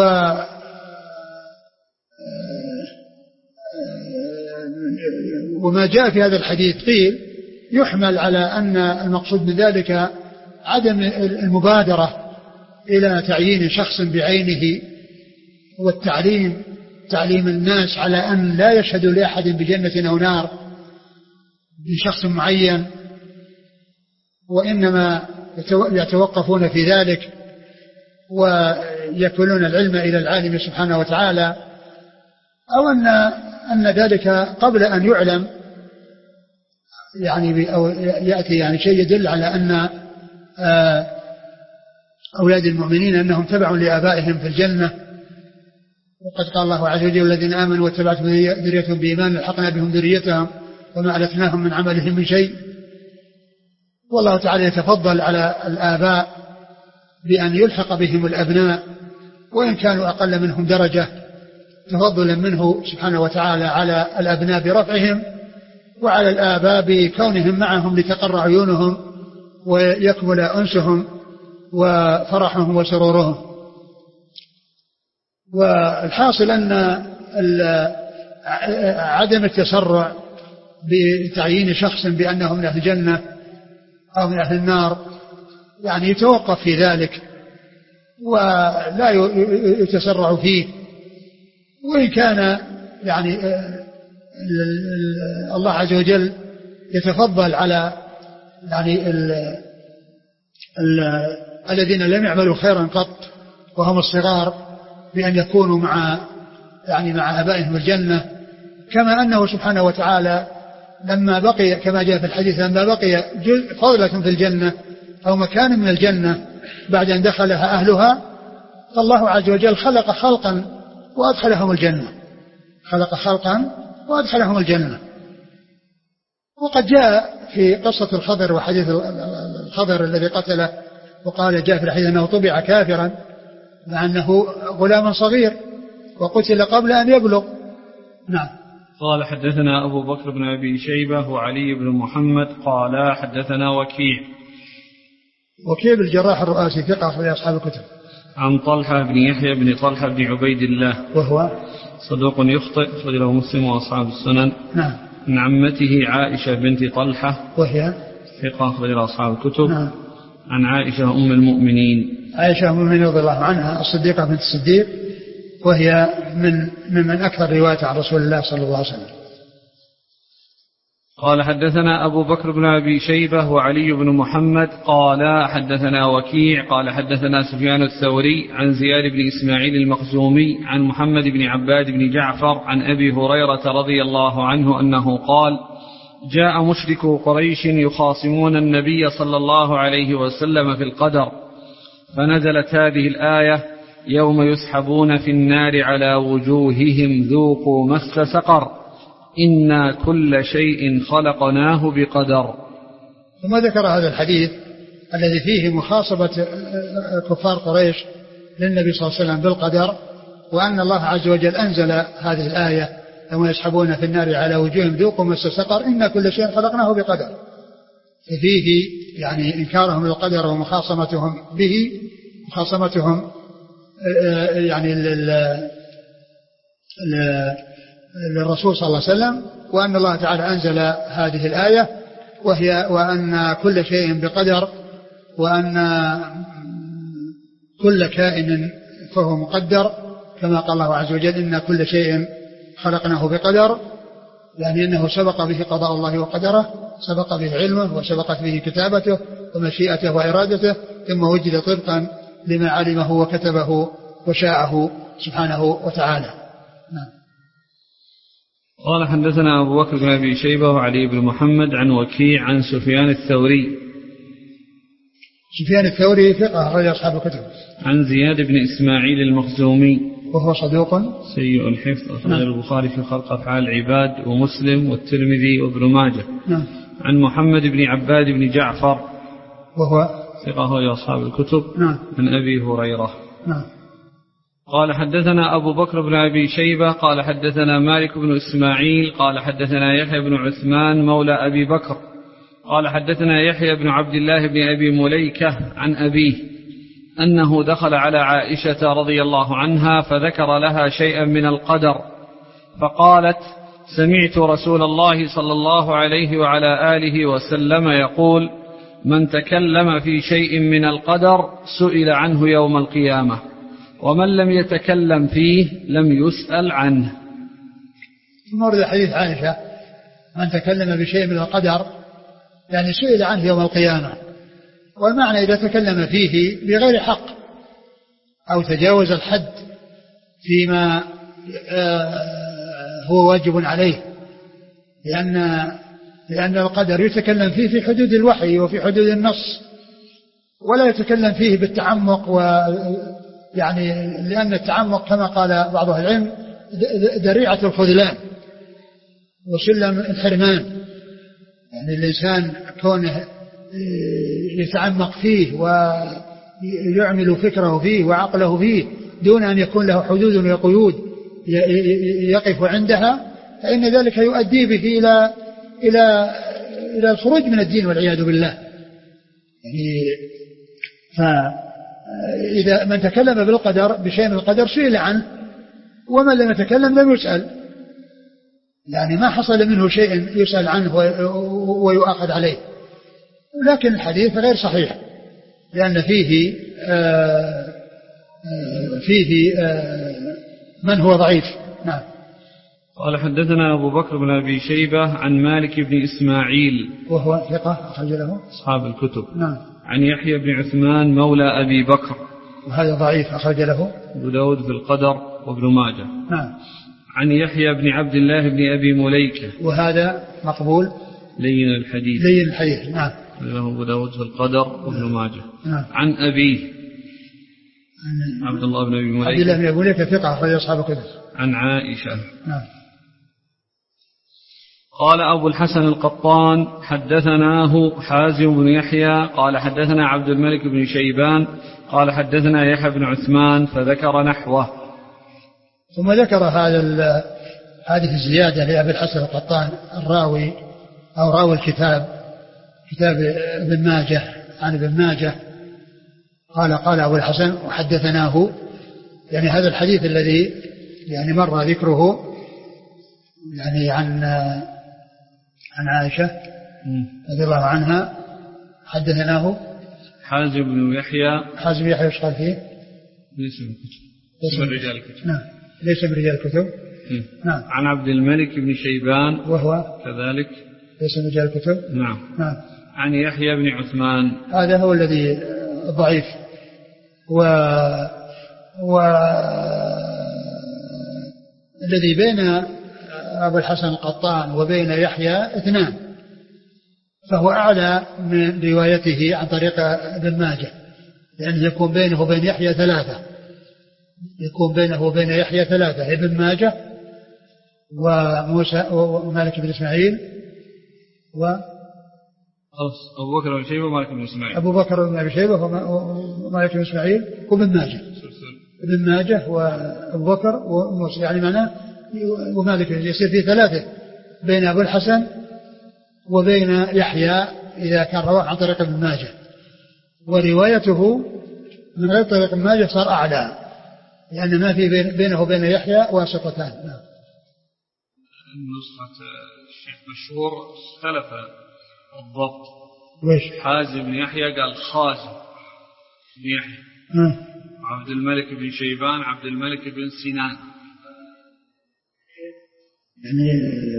وما جاء في هذا الحديث قيل يحمل على أن المقصود من ذلك عدم المبادرة إلى تعيين شخص بعينه والتعليم تعليم الناس على أن لا يشهدوا لأحد بجنة أو نار بشخص معين وإنما يتوقفون في ذلك ويكلون العلم إلى العالم سبحانه وتعالى أو أن أن ذلك قبل أن يعلم يعني أو يأتي يعني شيء يدل على أن أولاد المؤمنين أنهم تبعوا لآبائهم في الجنة. وقد قال الله عز وجل الذين آمنوا واتبعتهم ذريتهم بإيمان الحقنا بهم ذريتهم وما ألتناهم من عملهم من شيء. والله تعالى يتفضل على الآباء بأن يلحق بهم الأبناء وإن كانوا أقل منهم درجة تفضلا منه سبحانه وتعالى على الأبناء برفعهم وعلى الآباء بكونهم معهم لتقر عيونهم ويكمل أنسهم وفرحهم وسرورهم. والحاصل أن عدم التسرع بتعيين شخص بأنه من أهل الجنة أو من أهل النار يعني يتوقف في ذلك ولا يتسرع فيه. وإن كان يعني الله عز وجل يتفضل على يعني ال ال الذين لم يعملوا خيرا قط وهم الصغار بأن يكونوا مع يعني مع آبائهم الجنة، كما أنه سبحانه وتعالى لما بقي كما جاء في الحديث لما بقي فضلة في الجنة أو مكان من الجنة بعد أن دخلها أهلها، فالله عز وجل خلق خلقا وأدخلهم الجنة خلق خلقا وأدخلهم الجنة. وقد جاء في قصة الخضر وحديث الخضر الذي قتله، وقال جاء في الحديث أنه طبع كافرا مع أنه غلام صغير وقتل قبل أن يبلغ. نعم. قال حدثنا أبو بكر بن أبي شيبة وعلي بن محمد قال حدثنا وكيع وكيع الجراح الرؤاسي ثقة أخرج أصحاب الكتب. عن طلحة بن يحيى بن طلحة بن عبيد الله وهو صدوق يخطئ أخرج له مسلم وأصحاب السنن. نعم. من عمته عائشة بنت طلحة وهي ثقة أخرج له أصحاب الكتب. نعم. عن عائشة أم المؤمنين عائشة أم المؤمنين رضي الله عنها الصديقة بنت الصديق، وهي من ممن أكثر رواية عن رسول الله صلى الله عليه وسلم. قال حدثنا أبو بكر بن أبي شيبة وعلي بن محمد قال حدثنا وكيع قال حدثنا سفيان الثوري عن زياد بن إسماعيل المخزومي عن محمد بن عباد بن جعفر عن أبي هريرة رضي الله عنه أنه قال جاء مشركو قريش يخاصمون النبي صلى الله عليه وسلم في القدر، فنزلت هذه الآية يوم يسحبون في النار على وجوههم ذوقوا مس سقر إنا كل شيء خلقناه بقدر. ثم ذكر هذا الحديث الذي فيه مخاصبة كفار قريش للنبي صلى الله عليه وسلم بالقدر، وأن الله عز وجل أنزل هذه الآية يوم يسحبون في النار على وجوههم ذوقوا مس سقر إنا كل شيء خلقناه بقدر. ففيه يعني إنكارهم للقدر ومخاصمتهم به، مخاصمتهم يعني للرسول صلى الله عليه وسلم، وأن الله تعالى أنزل هذه الآية وهي وأن كل شيء بقدر، وأن كل كائن فهو مقدر، كما قال الله عز وجل إن كل شيء خلقناه بقدر، يعني أنه سبق به قضاء الله وقدره، سبق به علمه وسبقت به كتابته ومشيئته وإرادته، ثم وجد طبقا لما علمه وكتبه وشاءه سبحانه وتعالى. نعم. قال حدثنا أبو بكر بن أبي شيبة وعلي بن محمد عن وكيع عن سفيان الثوري. سفيان الثوري ثقة أخرج أصحاب الكتب. عن زياد بن إسماعيل المخزومي وهو صدوق سيء الحفظ أخرج نعم. البخاري في خلق أفعال العباد ومسلم والترمذي وابن ماجه. نعم. عن محمد بن عباد بن جعفر وهو ثقة أخرج أصحاب الكتب. نعم. عن أبي هريرة. نعم. قال حدثنا أبو بكر بن أبي شيبة قال حدثنا مالك بن إسماعيل قال حدثنا يحيى بن عثمان مولى أبي بكر قال حدثنا يحيى بن عبد الله بن أبي مليكة عن أبيه أنه دخل على عائشة رضي الله عنها فذكر لها شيئا من القدر، فقالت سمعت رسول الله صلى الله عليه وعلى آله وسلم يقول من تكلم في شيء من القدر سئل عنه يوم القيامة، ومن لم يتكلم فيه لم يسأل عنه. ثم ورد حديث عائشة من تكلم بشيء من القدر يعني سئل عنه يوم القيامة، والمعنى إذا تكلم فيه بغير حق أو تجاوز الحد فيما هو واجب عليه، لأن لأن القدر يتكلم فيه في حدود الوحي وفي حدود النص، ولا يتكلم فيه بالتعمق، و يعني لأن التعمق كما قال بعض أهل العلم ذريعة الخذلان وسلم الحرمان، يعني الإنسان كونه يتعمق فيه ويعمل فكره فيه وعقله فيه دون أن يكون له حدود وقيود يقف عندها، فإن ذلك يؤدي به إلى إلى إلى الخروج من الدين والعياذ بالله. يعني فإذا من تكلم بالقدر بشيء من القدر سئل عنه، ومن لم يتكلم لم يسأل، يعني ما حصل منه شيء يسأل عنه ويؤخذ عليه. لكن الحديث غير صحيح لأن فيه آآ آآ فيه آآ من هو ضعيف. نعم. قال حدثنا أبو بكر بن أبي شيبة عن مالك بن إسماعيل وهو ثقة أخرج له أصحاب الكتب. نعم. عن يحيى بن عثمان مولى أبي بكر وهذا ضعيف أخرج له أبو داود في القدر وابن ماجه. نعم. عن يحيى بن عبد الله بن أبي مليكة وهذا مقبول لين الحديث لين الحديث. نعم. له أبو داود في القدر وابن ماجه. نعم. عن أبيه عبد الله بن أبي مليكة عبد الله بن أبي مليكة ثقة أخرج أصحاب الكتب. عن عائشة. نعم. قال أبو الحسن القطان حدثناه حازم بن يحيى قال حدثنا عبد الملك بن شيبان قال حدثنا يحيى بن عثمان فذكر نحوه. ثم ذكر هذا هذه الزيادة لأبي الحسن القطان الراوي أو راوي الكتاب كتاب ابن ماجه عن ابن ماجه قال قال أبو الحسن وحدثناه، يعني هذا الحديث الذي يعني مر ذكره يعني عن عن عائشة رضي الله عنها حدثناه حازم بن يحيى. حازم يحيى ايش قال فيه؟ ليس من ليس من رجال الكتب. نعم ليس من رجال الكتب. نعم. عن عبد الملك بن شيبان وهو كذلك ليس من رجال الكتب. نعم. نعم. عن يحيى بن عثمان هذا هو الذي ضعيف و و الذي بين أبو الحسن القطان وبين يحيى اثنان، فهو أعلى من روايته عن طريق ابن ماجه، لأنه يكون بينه وبين يحيى ثلاثة يكون بينه وبين يحيى ثلاثة ابن ماجه وموسى ومالك بن إسماعيل و أبو بكر بن شيبة ومالك بن إسماعيل أبو بكر بن أبي شيبة ومالك بن إسماعيل وابن ماجه ابن ماجه وأبو بكر وموسى، يعني معناه ومالك يصير في ثلاثة بين أبو الحسن وبين يحيى إذا كان رواه عن طريق ابن ماجه، وروايته من غير طريق ابن ماجه صار أعلى لأن ما في بينه وبين يحيى واسطتان. نعم. نسخة الشيخ مشهور اختلف الضبط. ويش؟ حازم بن يحيى قال خازم بن يحيى. أه. عبد الملك بن شيبان عبد الملك بن سنان. يعني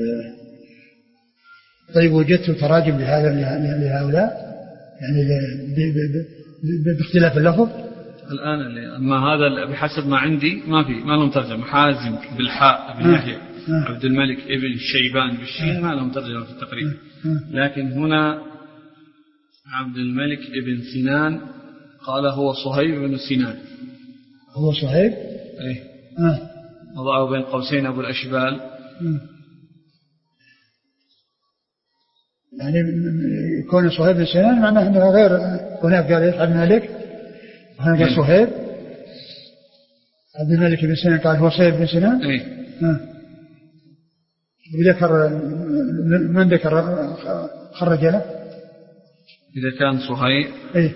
طيب وجدت تراجم لهذا لهؤلاء يعني باختلاف اللفظ الآن اللي أما هذا بحسب ما عندي ما في ما لهم ترجمة. حازم بالحاء بن يحيى عبد الملك ابن شيبان بالشين ما لهم ترجمة في التقريب، لكن هنا عبد الملك ابن سنان قال هو صهيب بن سنان. هو صهيب ايه آه. وضعه بين قوسين أبو الأشبال. م. يعني كون صهيب بن سنان معناه أنه غير هناك قال إيش عبد الملك هنا قال صهيب عبد الملك بن سنان قال هو صهيب بن سنان. ايه آه. ذكر من ذكر خرج له إذا كان صهيب ايه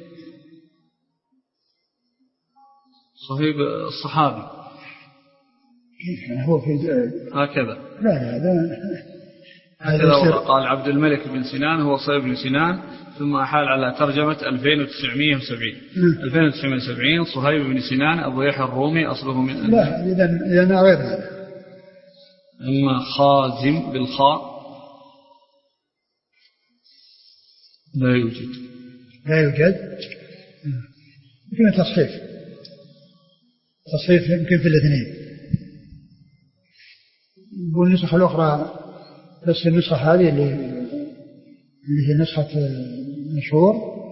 صهيب الصحابي كيف هو في هكذا. لا لا هذا هذا قال عبد الملك بن سنان هو صهيب بن سنان ثم أحال على ترجمة ألفين وتسعمائة وسبعين ألفين وتسعمائة وسبعين صهيب بن سنان أبو يحيى الرومي أصله من لا إذن إذن غير هذا. أما خازم بالخاء لا يوجد لا يوجد يمكن تصحيف تصحيف يمكن في الاثنين. والنسخة الأخرى بس النسخة هذه اللي اللي هي نسخة مشهور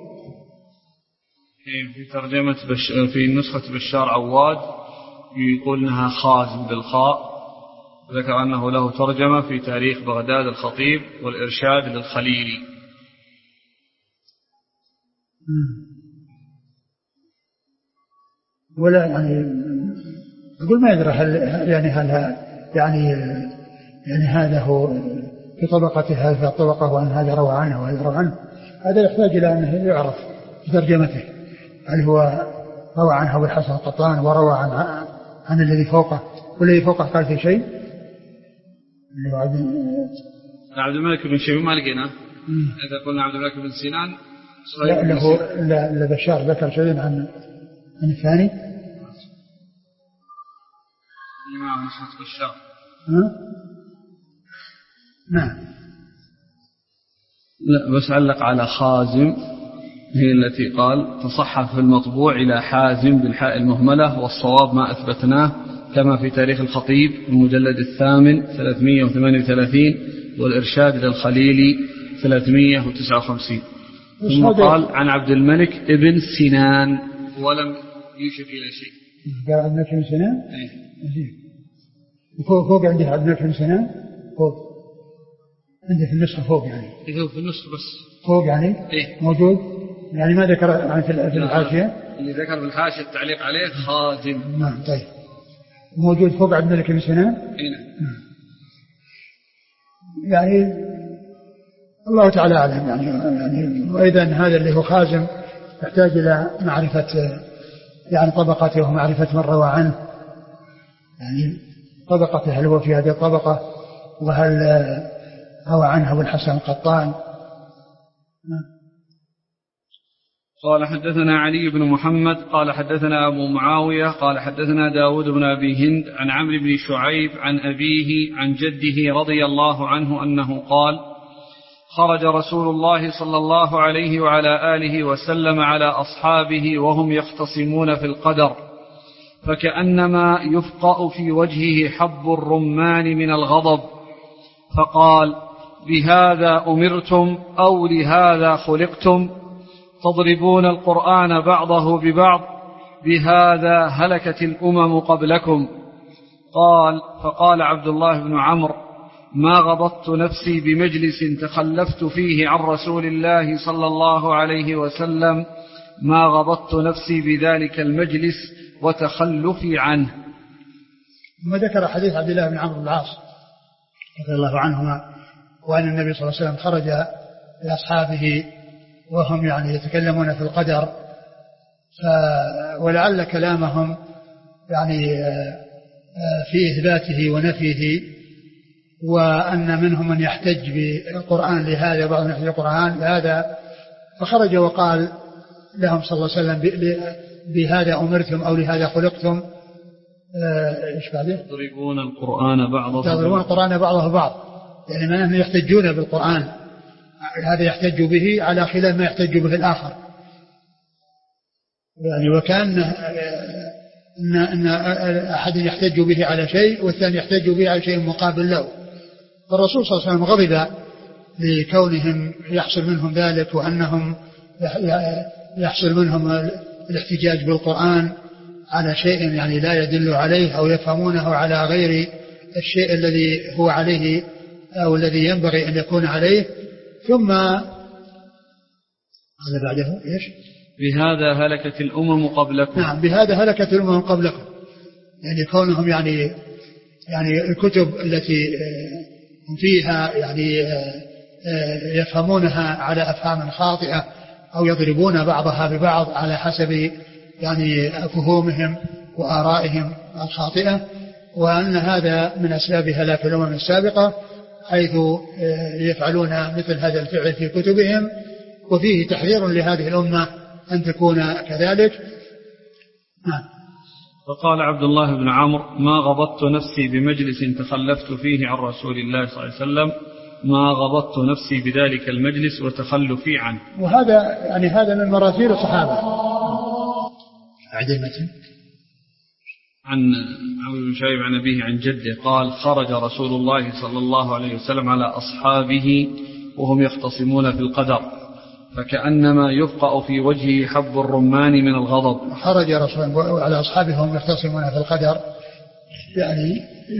في ترجمة بش في نسخة بشار عواد يقول انها خازم بالخاء، ذكر انه له ترجمة في تاريخ بغداد الخطيب والإرشاد للخليلي. ولا يعني يقول ما يدري هل يعني هل يعني يعني هذا هو في طبقة هذا الطبقة وأن هذا روى عنه وهذا روى عنه، هذا يحتاج إلى أنه يعرف في ترجمته هل هو روى عنه أبو الحسن القطان وروى عن عن الذي فوقه والذي فوقه قال في شيء. عبد الملك بن شيبان ما لقينا. إذا قلنا عبد الملك بن سنان لا له لا لا بشار ذكر شيء عن عن الثاني الإمام نسخة بشار. نعم لا بس علق على خازم هي التي قال تصحف في المطبوع إلى حازم بالحاء المهملة والصواب ما أثبتناه كما في تاريخ الخطيب المجلد الثامن ثلاثمائة وثمانية وثلاثين والإرشاد للخليلي ثلاثمائة وتسعة وخمسين. ثم قال عن عبد الملك ابن سنان ولم يشف إلى شيء. قال عبد الملك ابن سنان؟ ايه. فوق فوق عندي عبد الملك ابن سنان فوق عندي في النسخة فوق يعني. إيه هو في النسخة بس. فوق يعني؟ إيه. موجود؟ يعني ما ذكر يعني في الحاشية؟ اللي ذكر في الحاشية التعليق عليه خازن. نعم طيب. موجود فوق عبد الملك بن سنان؟ إيه نعم. يعني الله تعالى أعلم يعني, يعني وإذا هذا اللي هو خازن يحتاج إلى معرفة يعني طبقته ومعرفة من روى عنه يعني طبقته هل هو في هذه الطبقة وهل روى عنه أبو الحسن القطان. قال حدثنا علي بن محمد قال حدثنا أبو معاوية قال حدثنا داود بن أبي هند عن عمرو بن شعيب عن أبيه عن جده رضي الله عنه أنه قال خرج رسول الله صلى الله عليه وعلى آله وسلم على أصحابه وهم يختصمون في القدر فكأنما يفقأ في وجهه حب الرمان من الغضب فقال بهذا أمرتم أو لهذا خلقتم تضربون القرآن بعضه ببعض بهذا هلكت الأمم قبلكم. قال فقال عبد الله بن عمرو ما غضبت نفسي بمجلس تخلفت فيه عن رسول الله صلى الله عليه وسلم ما غضبت نفسي بذلك المجلس وتخلفي عنه. ثم ذكر حديث عبد الله بن عمرو بن العاص رضي الله عنهما وأن النبي صلى الله عليه وسلم خرج لأصحابه وهم يعني يتكلمون في القدر ولعل كلامهم يعني في إثباته ونفيه وأن منهم من يحتج بالقرآن لهذا بعضهم يحتج بالقرآن لهذا فخرج وقال لهم صلى الله عليه وسلم بهذا أمرتم أو لهذا خلقتم إيش بعده تضربون القرآن بعضه تضربون القرآن بعضه بعض يعني من أنهم يحتجون بالقرآن هذا يحتج به على خلاف ما يحتج به الآخر يعني وكان إن, إن أحد يحتج به على شيء والثاني يحتج به على شيء مقابل له فالرسول صلى الله عليه وسلم غضب لكونهم يحصل منهم ذلك وأنهم يحصل منهم الاحتجاج بالقرآن على شيء يعني لا يدل عليه أو يفهمونه على غير الشيء الذي هو عليه أو الذي ينبغي أن يكون عليه. ثم هذا بعده إيش بهذا هلكت الأمم قبلكم. نعم بهذا هلكت الأمم قبلكم يعني كونهم يعني يعني الكتب التي فيها يعني يفهمونها على أفهام خاطئة أو يضربون بعضها ببعض على حسب يعني فهومهم وآرائهم الخاطئة وأن هذا من أسباب هلاك الأمم السابقة حيث يفعلون مثل هذا الفعل في كتبهم وفيه تحذير لهذه الأمة أن تكون كذلك. نعم. فقال عبد الله بن عمرو ما غضبت نفسي بمجلس تخلفت فيه عن رسول الله صلى الله عليه وسلم ما غضبت نفسي بذلك المجلس وتخلفي عنه. وهذا يعني هذا من مراسيل الصحابة. عدل متن عن عمرو بن شعيب عن أبيه عن جده قال خرج رسول الله صلى الله عليه وسلم على أصحابه وهم يختصمون في القدر فكأنما يفقأ في وجهه حب الرمان من الغضب. خرج رسول الله على أصحابه وهم يختصمون في القدر يعني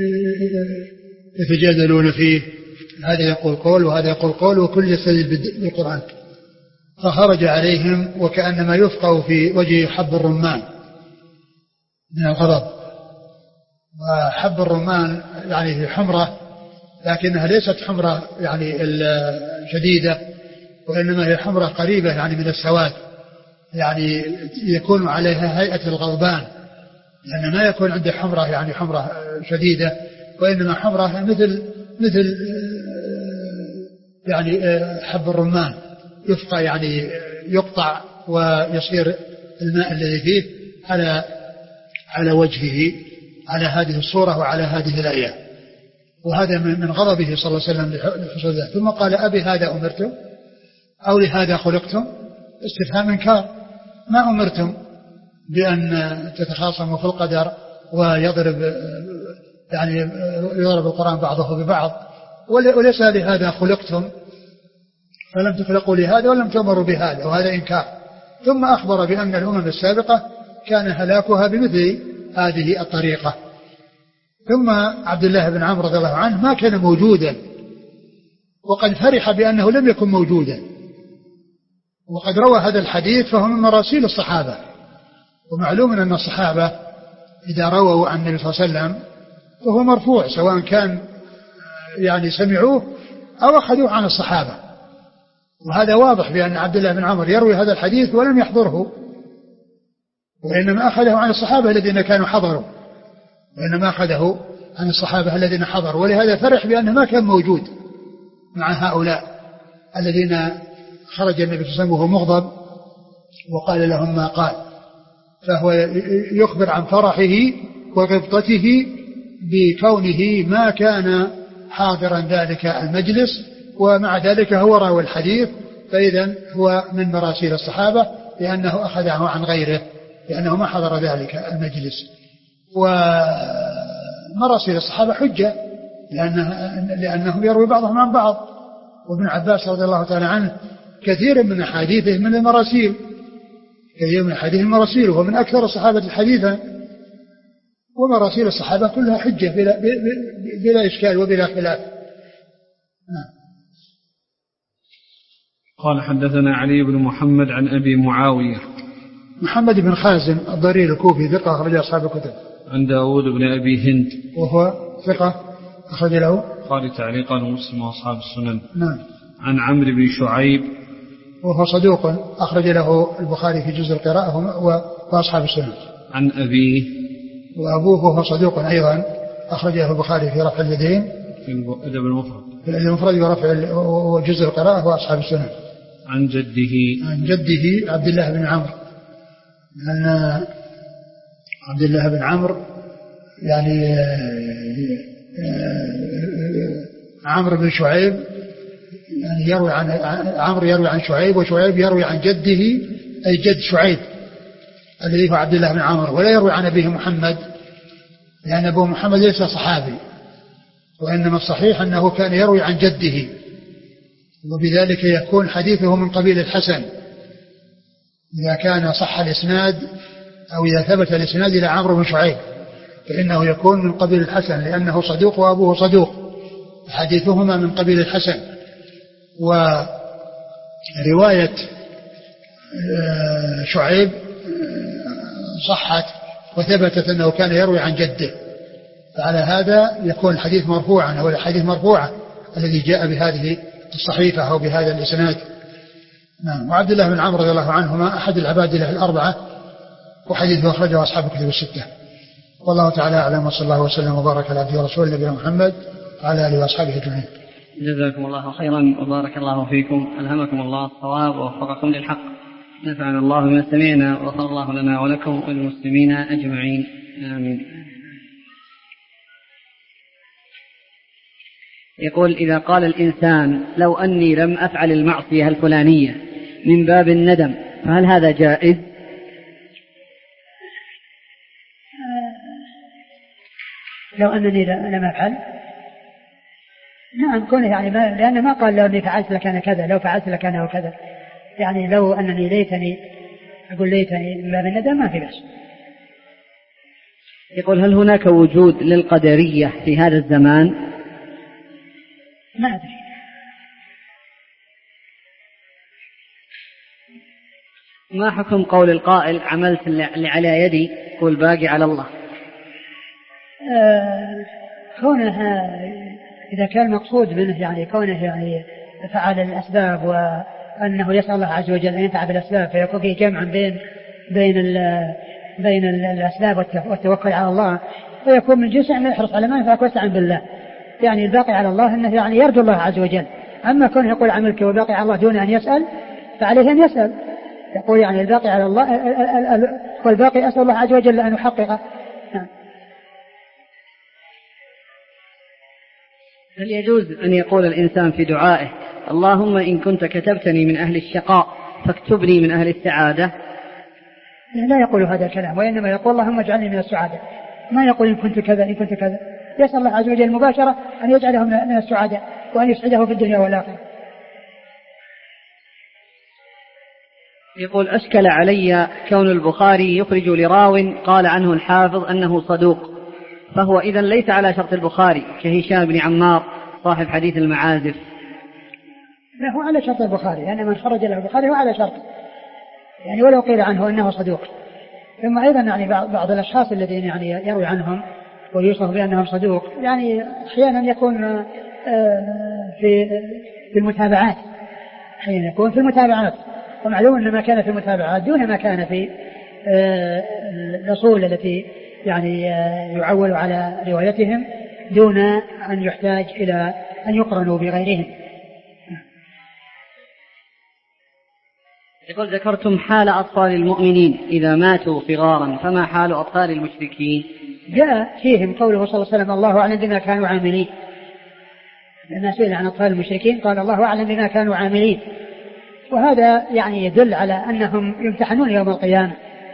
يتجادلون فيه هذا يقول قول وهذا يقول قول وكل يستدل بالقرآن فخرج عليهم وكأنما يفقأ في وجهه حب الرمان من الغضب. وحب الرمان يعني حمرة لكنها ليست حمرة يعني الشديدة وإنما هي حمرة قريبة يعني من السواد يعني يكون عليها هيئة الغضبان لأن ما يكون عنده حمرة يعني حمرة شديدة وإنما حمرة مثل مثل يعني حب الرمان يفقى يعني يقطع ويصير الماء الذي فيه على على وجهه على هذه الصورة وعلى هذه الآية وهذا من غضبه صلى الله عليه وسلم لحصول ذلك. ثم قال أبي هذا أمرتم أو لهذا خلقتم استفهام إنكار. ما أمرتم بأن تتخاصموا في القدر ويضرب يعني يضرب القرآن بعضه ببعض، وليس لهذا خلقتم، فلم تخلقوا لهذا ولم تؤمروا بهذا، وهذا إنكار. ثم أخبر بأن الأمم السابقة كان هلاكها بمثل هذه الطريقة. ثم عبد الله بن عمرو رضي الله عنه ما كان موجودا، وقد فرح بأنه لم يكن موجودا، وقد روى هذا الحديث فهو من مراسيل الصحابة. ومعلوم أن الصحابة إذا رووا عن النبي صلى الله عليه وسلم فهو مرفوع، سواء كان يعني سمعوه أو أخذوه عن الصحابة. وهذا واضح بأن عبد الله بن عمرو يروي هذا الحديث ولم يحضره، وإنما أخذه عن الصحابة الذين كانوا حضروا، وإنما أخذه عن الصحابة الذين حضروا. ولهذا فرح بأنه ما كان موجود مع هؤلاء الذين خرج النبي صلى الله عليه وسلم وهو مغضب وقال لهم ما قال. فهو يخبر عن فرحه وغبطته بكونه ما كان حاضرا ذلك المجلس، ومع ذلك هو راوي الحديث، فإذا هو من مراسيل الصحابة لأنه أخذه عن غيره، لأنه ما حضر ذلك المجلس. ومراسيل الصحابة حجة لأنهم يروي بعضهم عن بعض. وابن عباس رضي الله تعالى عنه كثير من أحاديثه من المراسيل، كثير من أحاديث المراسيل، وهو من أكثر الصحابة حديثا. ومراسيل الصحابة كلها حجة بلا, بلا إشكال وبلا خلاف. قال حدثنا علي بن محمد عن أبي معاوية محمد بن خازم الضرير الكوفي ثقة أخرج أصحاب الكتب. عن داود بن أبي هند وهو ثقة أخرج له قال تعليقا مسلم وأصحاب السنن. نعم. عن عمرو بن شعيب وهو صدوق أخرج له البخاري في جزء القراءة وأصحاب السنن. عن أبيه وأبوه وهو صدوق أيضا أخرج له البخاري في رفع اليدين في الأدب المفرد في الأدب المفرد ورفع وجزء القراءة وأصحاب السنن. عن جده عن جده عبد الله بن عمرو، أن عبد الله بن عمرو يعني عمرو بن شعيب يعني يروي عن عمرو يروي عن شعيب، وشعيب يروي عن جده أي جد شعيب الذي هو عبد الله بن عمرو، ولا يروي عن أبيه محمد، لأن أبوه محمد ليس صحابي، وإنما الصحيح أنه كان يروي عن جده، وبذلك يكون حديثه من قبيل الحسن إذا كان صح الإسناد أو إذا ثبت الإسناد إلى عمرو بن شعيب، فإنه يكون من قبيل الحسن لأنه صدوق وأبوه صدوق، حديثهما من قبيل الحسن. ورواية شعيب صحت وثبتت أنه كان يروي عن جده، فعلى هذا يكون الحديث مرفوعا، أو الحديث مرفوعا الذي جاء بهذه الصحيفة أو بهذا الإسناد. نعم. وعبد الله بن عمرو رضي الله عنهما أحد العباد له الأربعة، وحديثه أخرجه أصحاب الكتب الستة. والله تعالى أعلم، وصلى الله وسلم وبارك على عبده ورسوله نبينا محمد وعلى آله وأصحابه أجمعين. جزاكم الله خيرا وبارك الله فيكم، ألهمكم الله الصواب ووفقكم للحق، نفعنا الله بما سمعنا، وغفر الله لنا ولكم وللمسلمين أجمعين، آمين. يقول: إذا قال الإنسان لو أني لم أفعل المعصية الفلانية من باب الندم فهل هذا جائز؟ لو أنني لم أفعل، نعم كونه يعني ما، لأنه ما قال لو أني فعلت لكان كذا، لو فعلت لكان كذا، يعني لو أنني ليتني أقول ليتني من باب الندم ما في بأس. يقول: هل هناك وجود للقدرية في هذا الزمان؟ ما أدري. ما حكم قول القائل عملت اللي على يدي والباقي على الله؟ آه كونه إذا كان مقصود منه يعني كونه يعني فعل الأسباب وأنه يسأل الله عز وجل أن ينفع بالأسباب، فيكون فيه جمع بين بين بين الأسباب والتوكل على الله، ويكون من جنس أن يحرص على ما ينفعك واستعن بالله. يعني الباقي على الله أنه يعني يرجو الله عز وجل. أما كونه يقول عملك والباقي على الله دون أن يسأل فعليه أن يسأل، يقول يعني الباقي على الله والباقي أسأل الله عز وجل أن يحققه. نعم. هل يجوز أن يقول الإنسان في دعائه: اللهم إن كنت كتبتني من أهل الشقاء فاكتبني من أهل السعادة؟ لا يقول هذا الكلام، وإنما يقول اللهم اجعلني من السعادة، ما يقول إن كنت كذا إن كنت كذا. يسأل الله عز وجل مباشرة أن يجعله من السعادة وأن يسعده في الدنيا والآخرة. يقول أشكل علي كون البخاري يخرج لراو قال عنه الحافظ أنه صدوق، فهو إذن ليس على شرط البخاري كهشام بن عمار صاحب حديث المعازف. لا، هو على شرط البخاري، لأن يعني من خرج له البخاري هو على شرط، يعني ولو قيل عنه أنه صدوق. ثم أيضا يعني بعض الأشخاص الذين يعني يروي عنهم ويوصف بأنهم صدوق يعني أحيانا يكون في في المتابعات، أحيانا يكون في المتابعات، ومعلوم أن ما كان في المتابعات دون ما كان في الأصول التي يعني يعول على روايتهم دون أن يحتاج إلى أن يقرنوا بغيرهم. يقول ذكرتم حال أطفال المؤمنين إذا ماتوا صغارا، فما حال أطفال المشركين؟ جاء فيهم قوله صلى الله عليه وسلم الله أعلم بما كانوا عاملين، لما سئل عن أطفال المشركين قال الله أعلم بما كانوا عاملين، وهذا يعني يدل على أنهم يمتحنون يوم القيامة،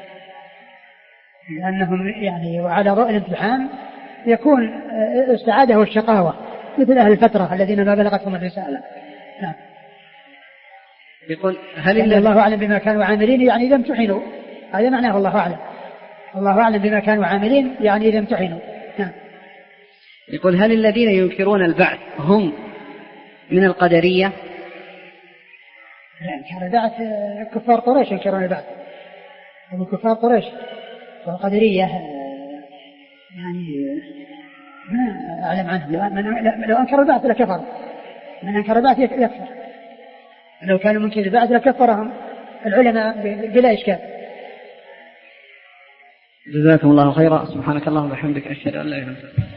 لأنهم يعني وعلى رؤى الامتحان يكون السعادة والشقاوة مثل أهل الفترة الذين ما بلغتهم الرسالة. نعم. يقول هل يعني الله أعلم بما كانوا عاملين يعني إذا امتحنوا، هذا معناه الله أعلم، الله أعلم بما كانوا عاملين يعني إذا امتحنوا. نعم. يقول هل الذين ينكرون البعث هم من القدرية؟ لا، البعث كفار قريش ينكرون البعث، هم كفار قريش، والقدرية يعني ما أعلم عنه. لو أنكر البعث لكفر، من أنكر البعث يكفر، لو كانوا منكر البعث لكفرهم العلماء بلا إشكال. جزاكم الله خيرا، سبحانك اللهم وبحمدك، أشهد أن لا إله إلا أنت.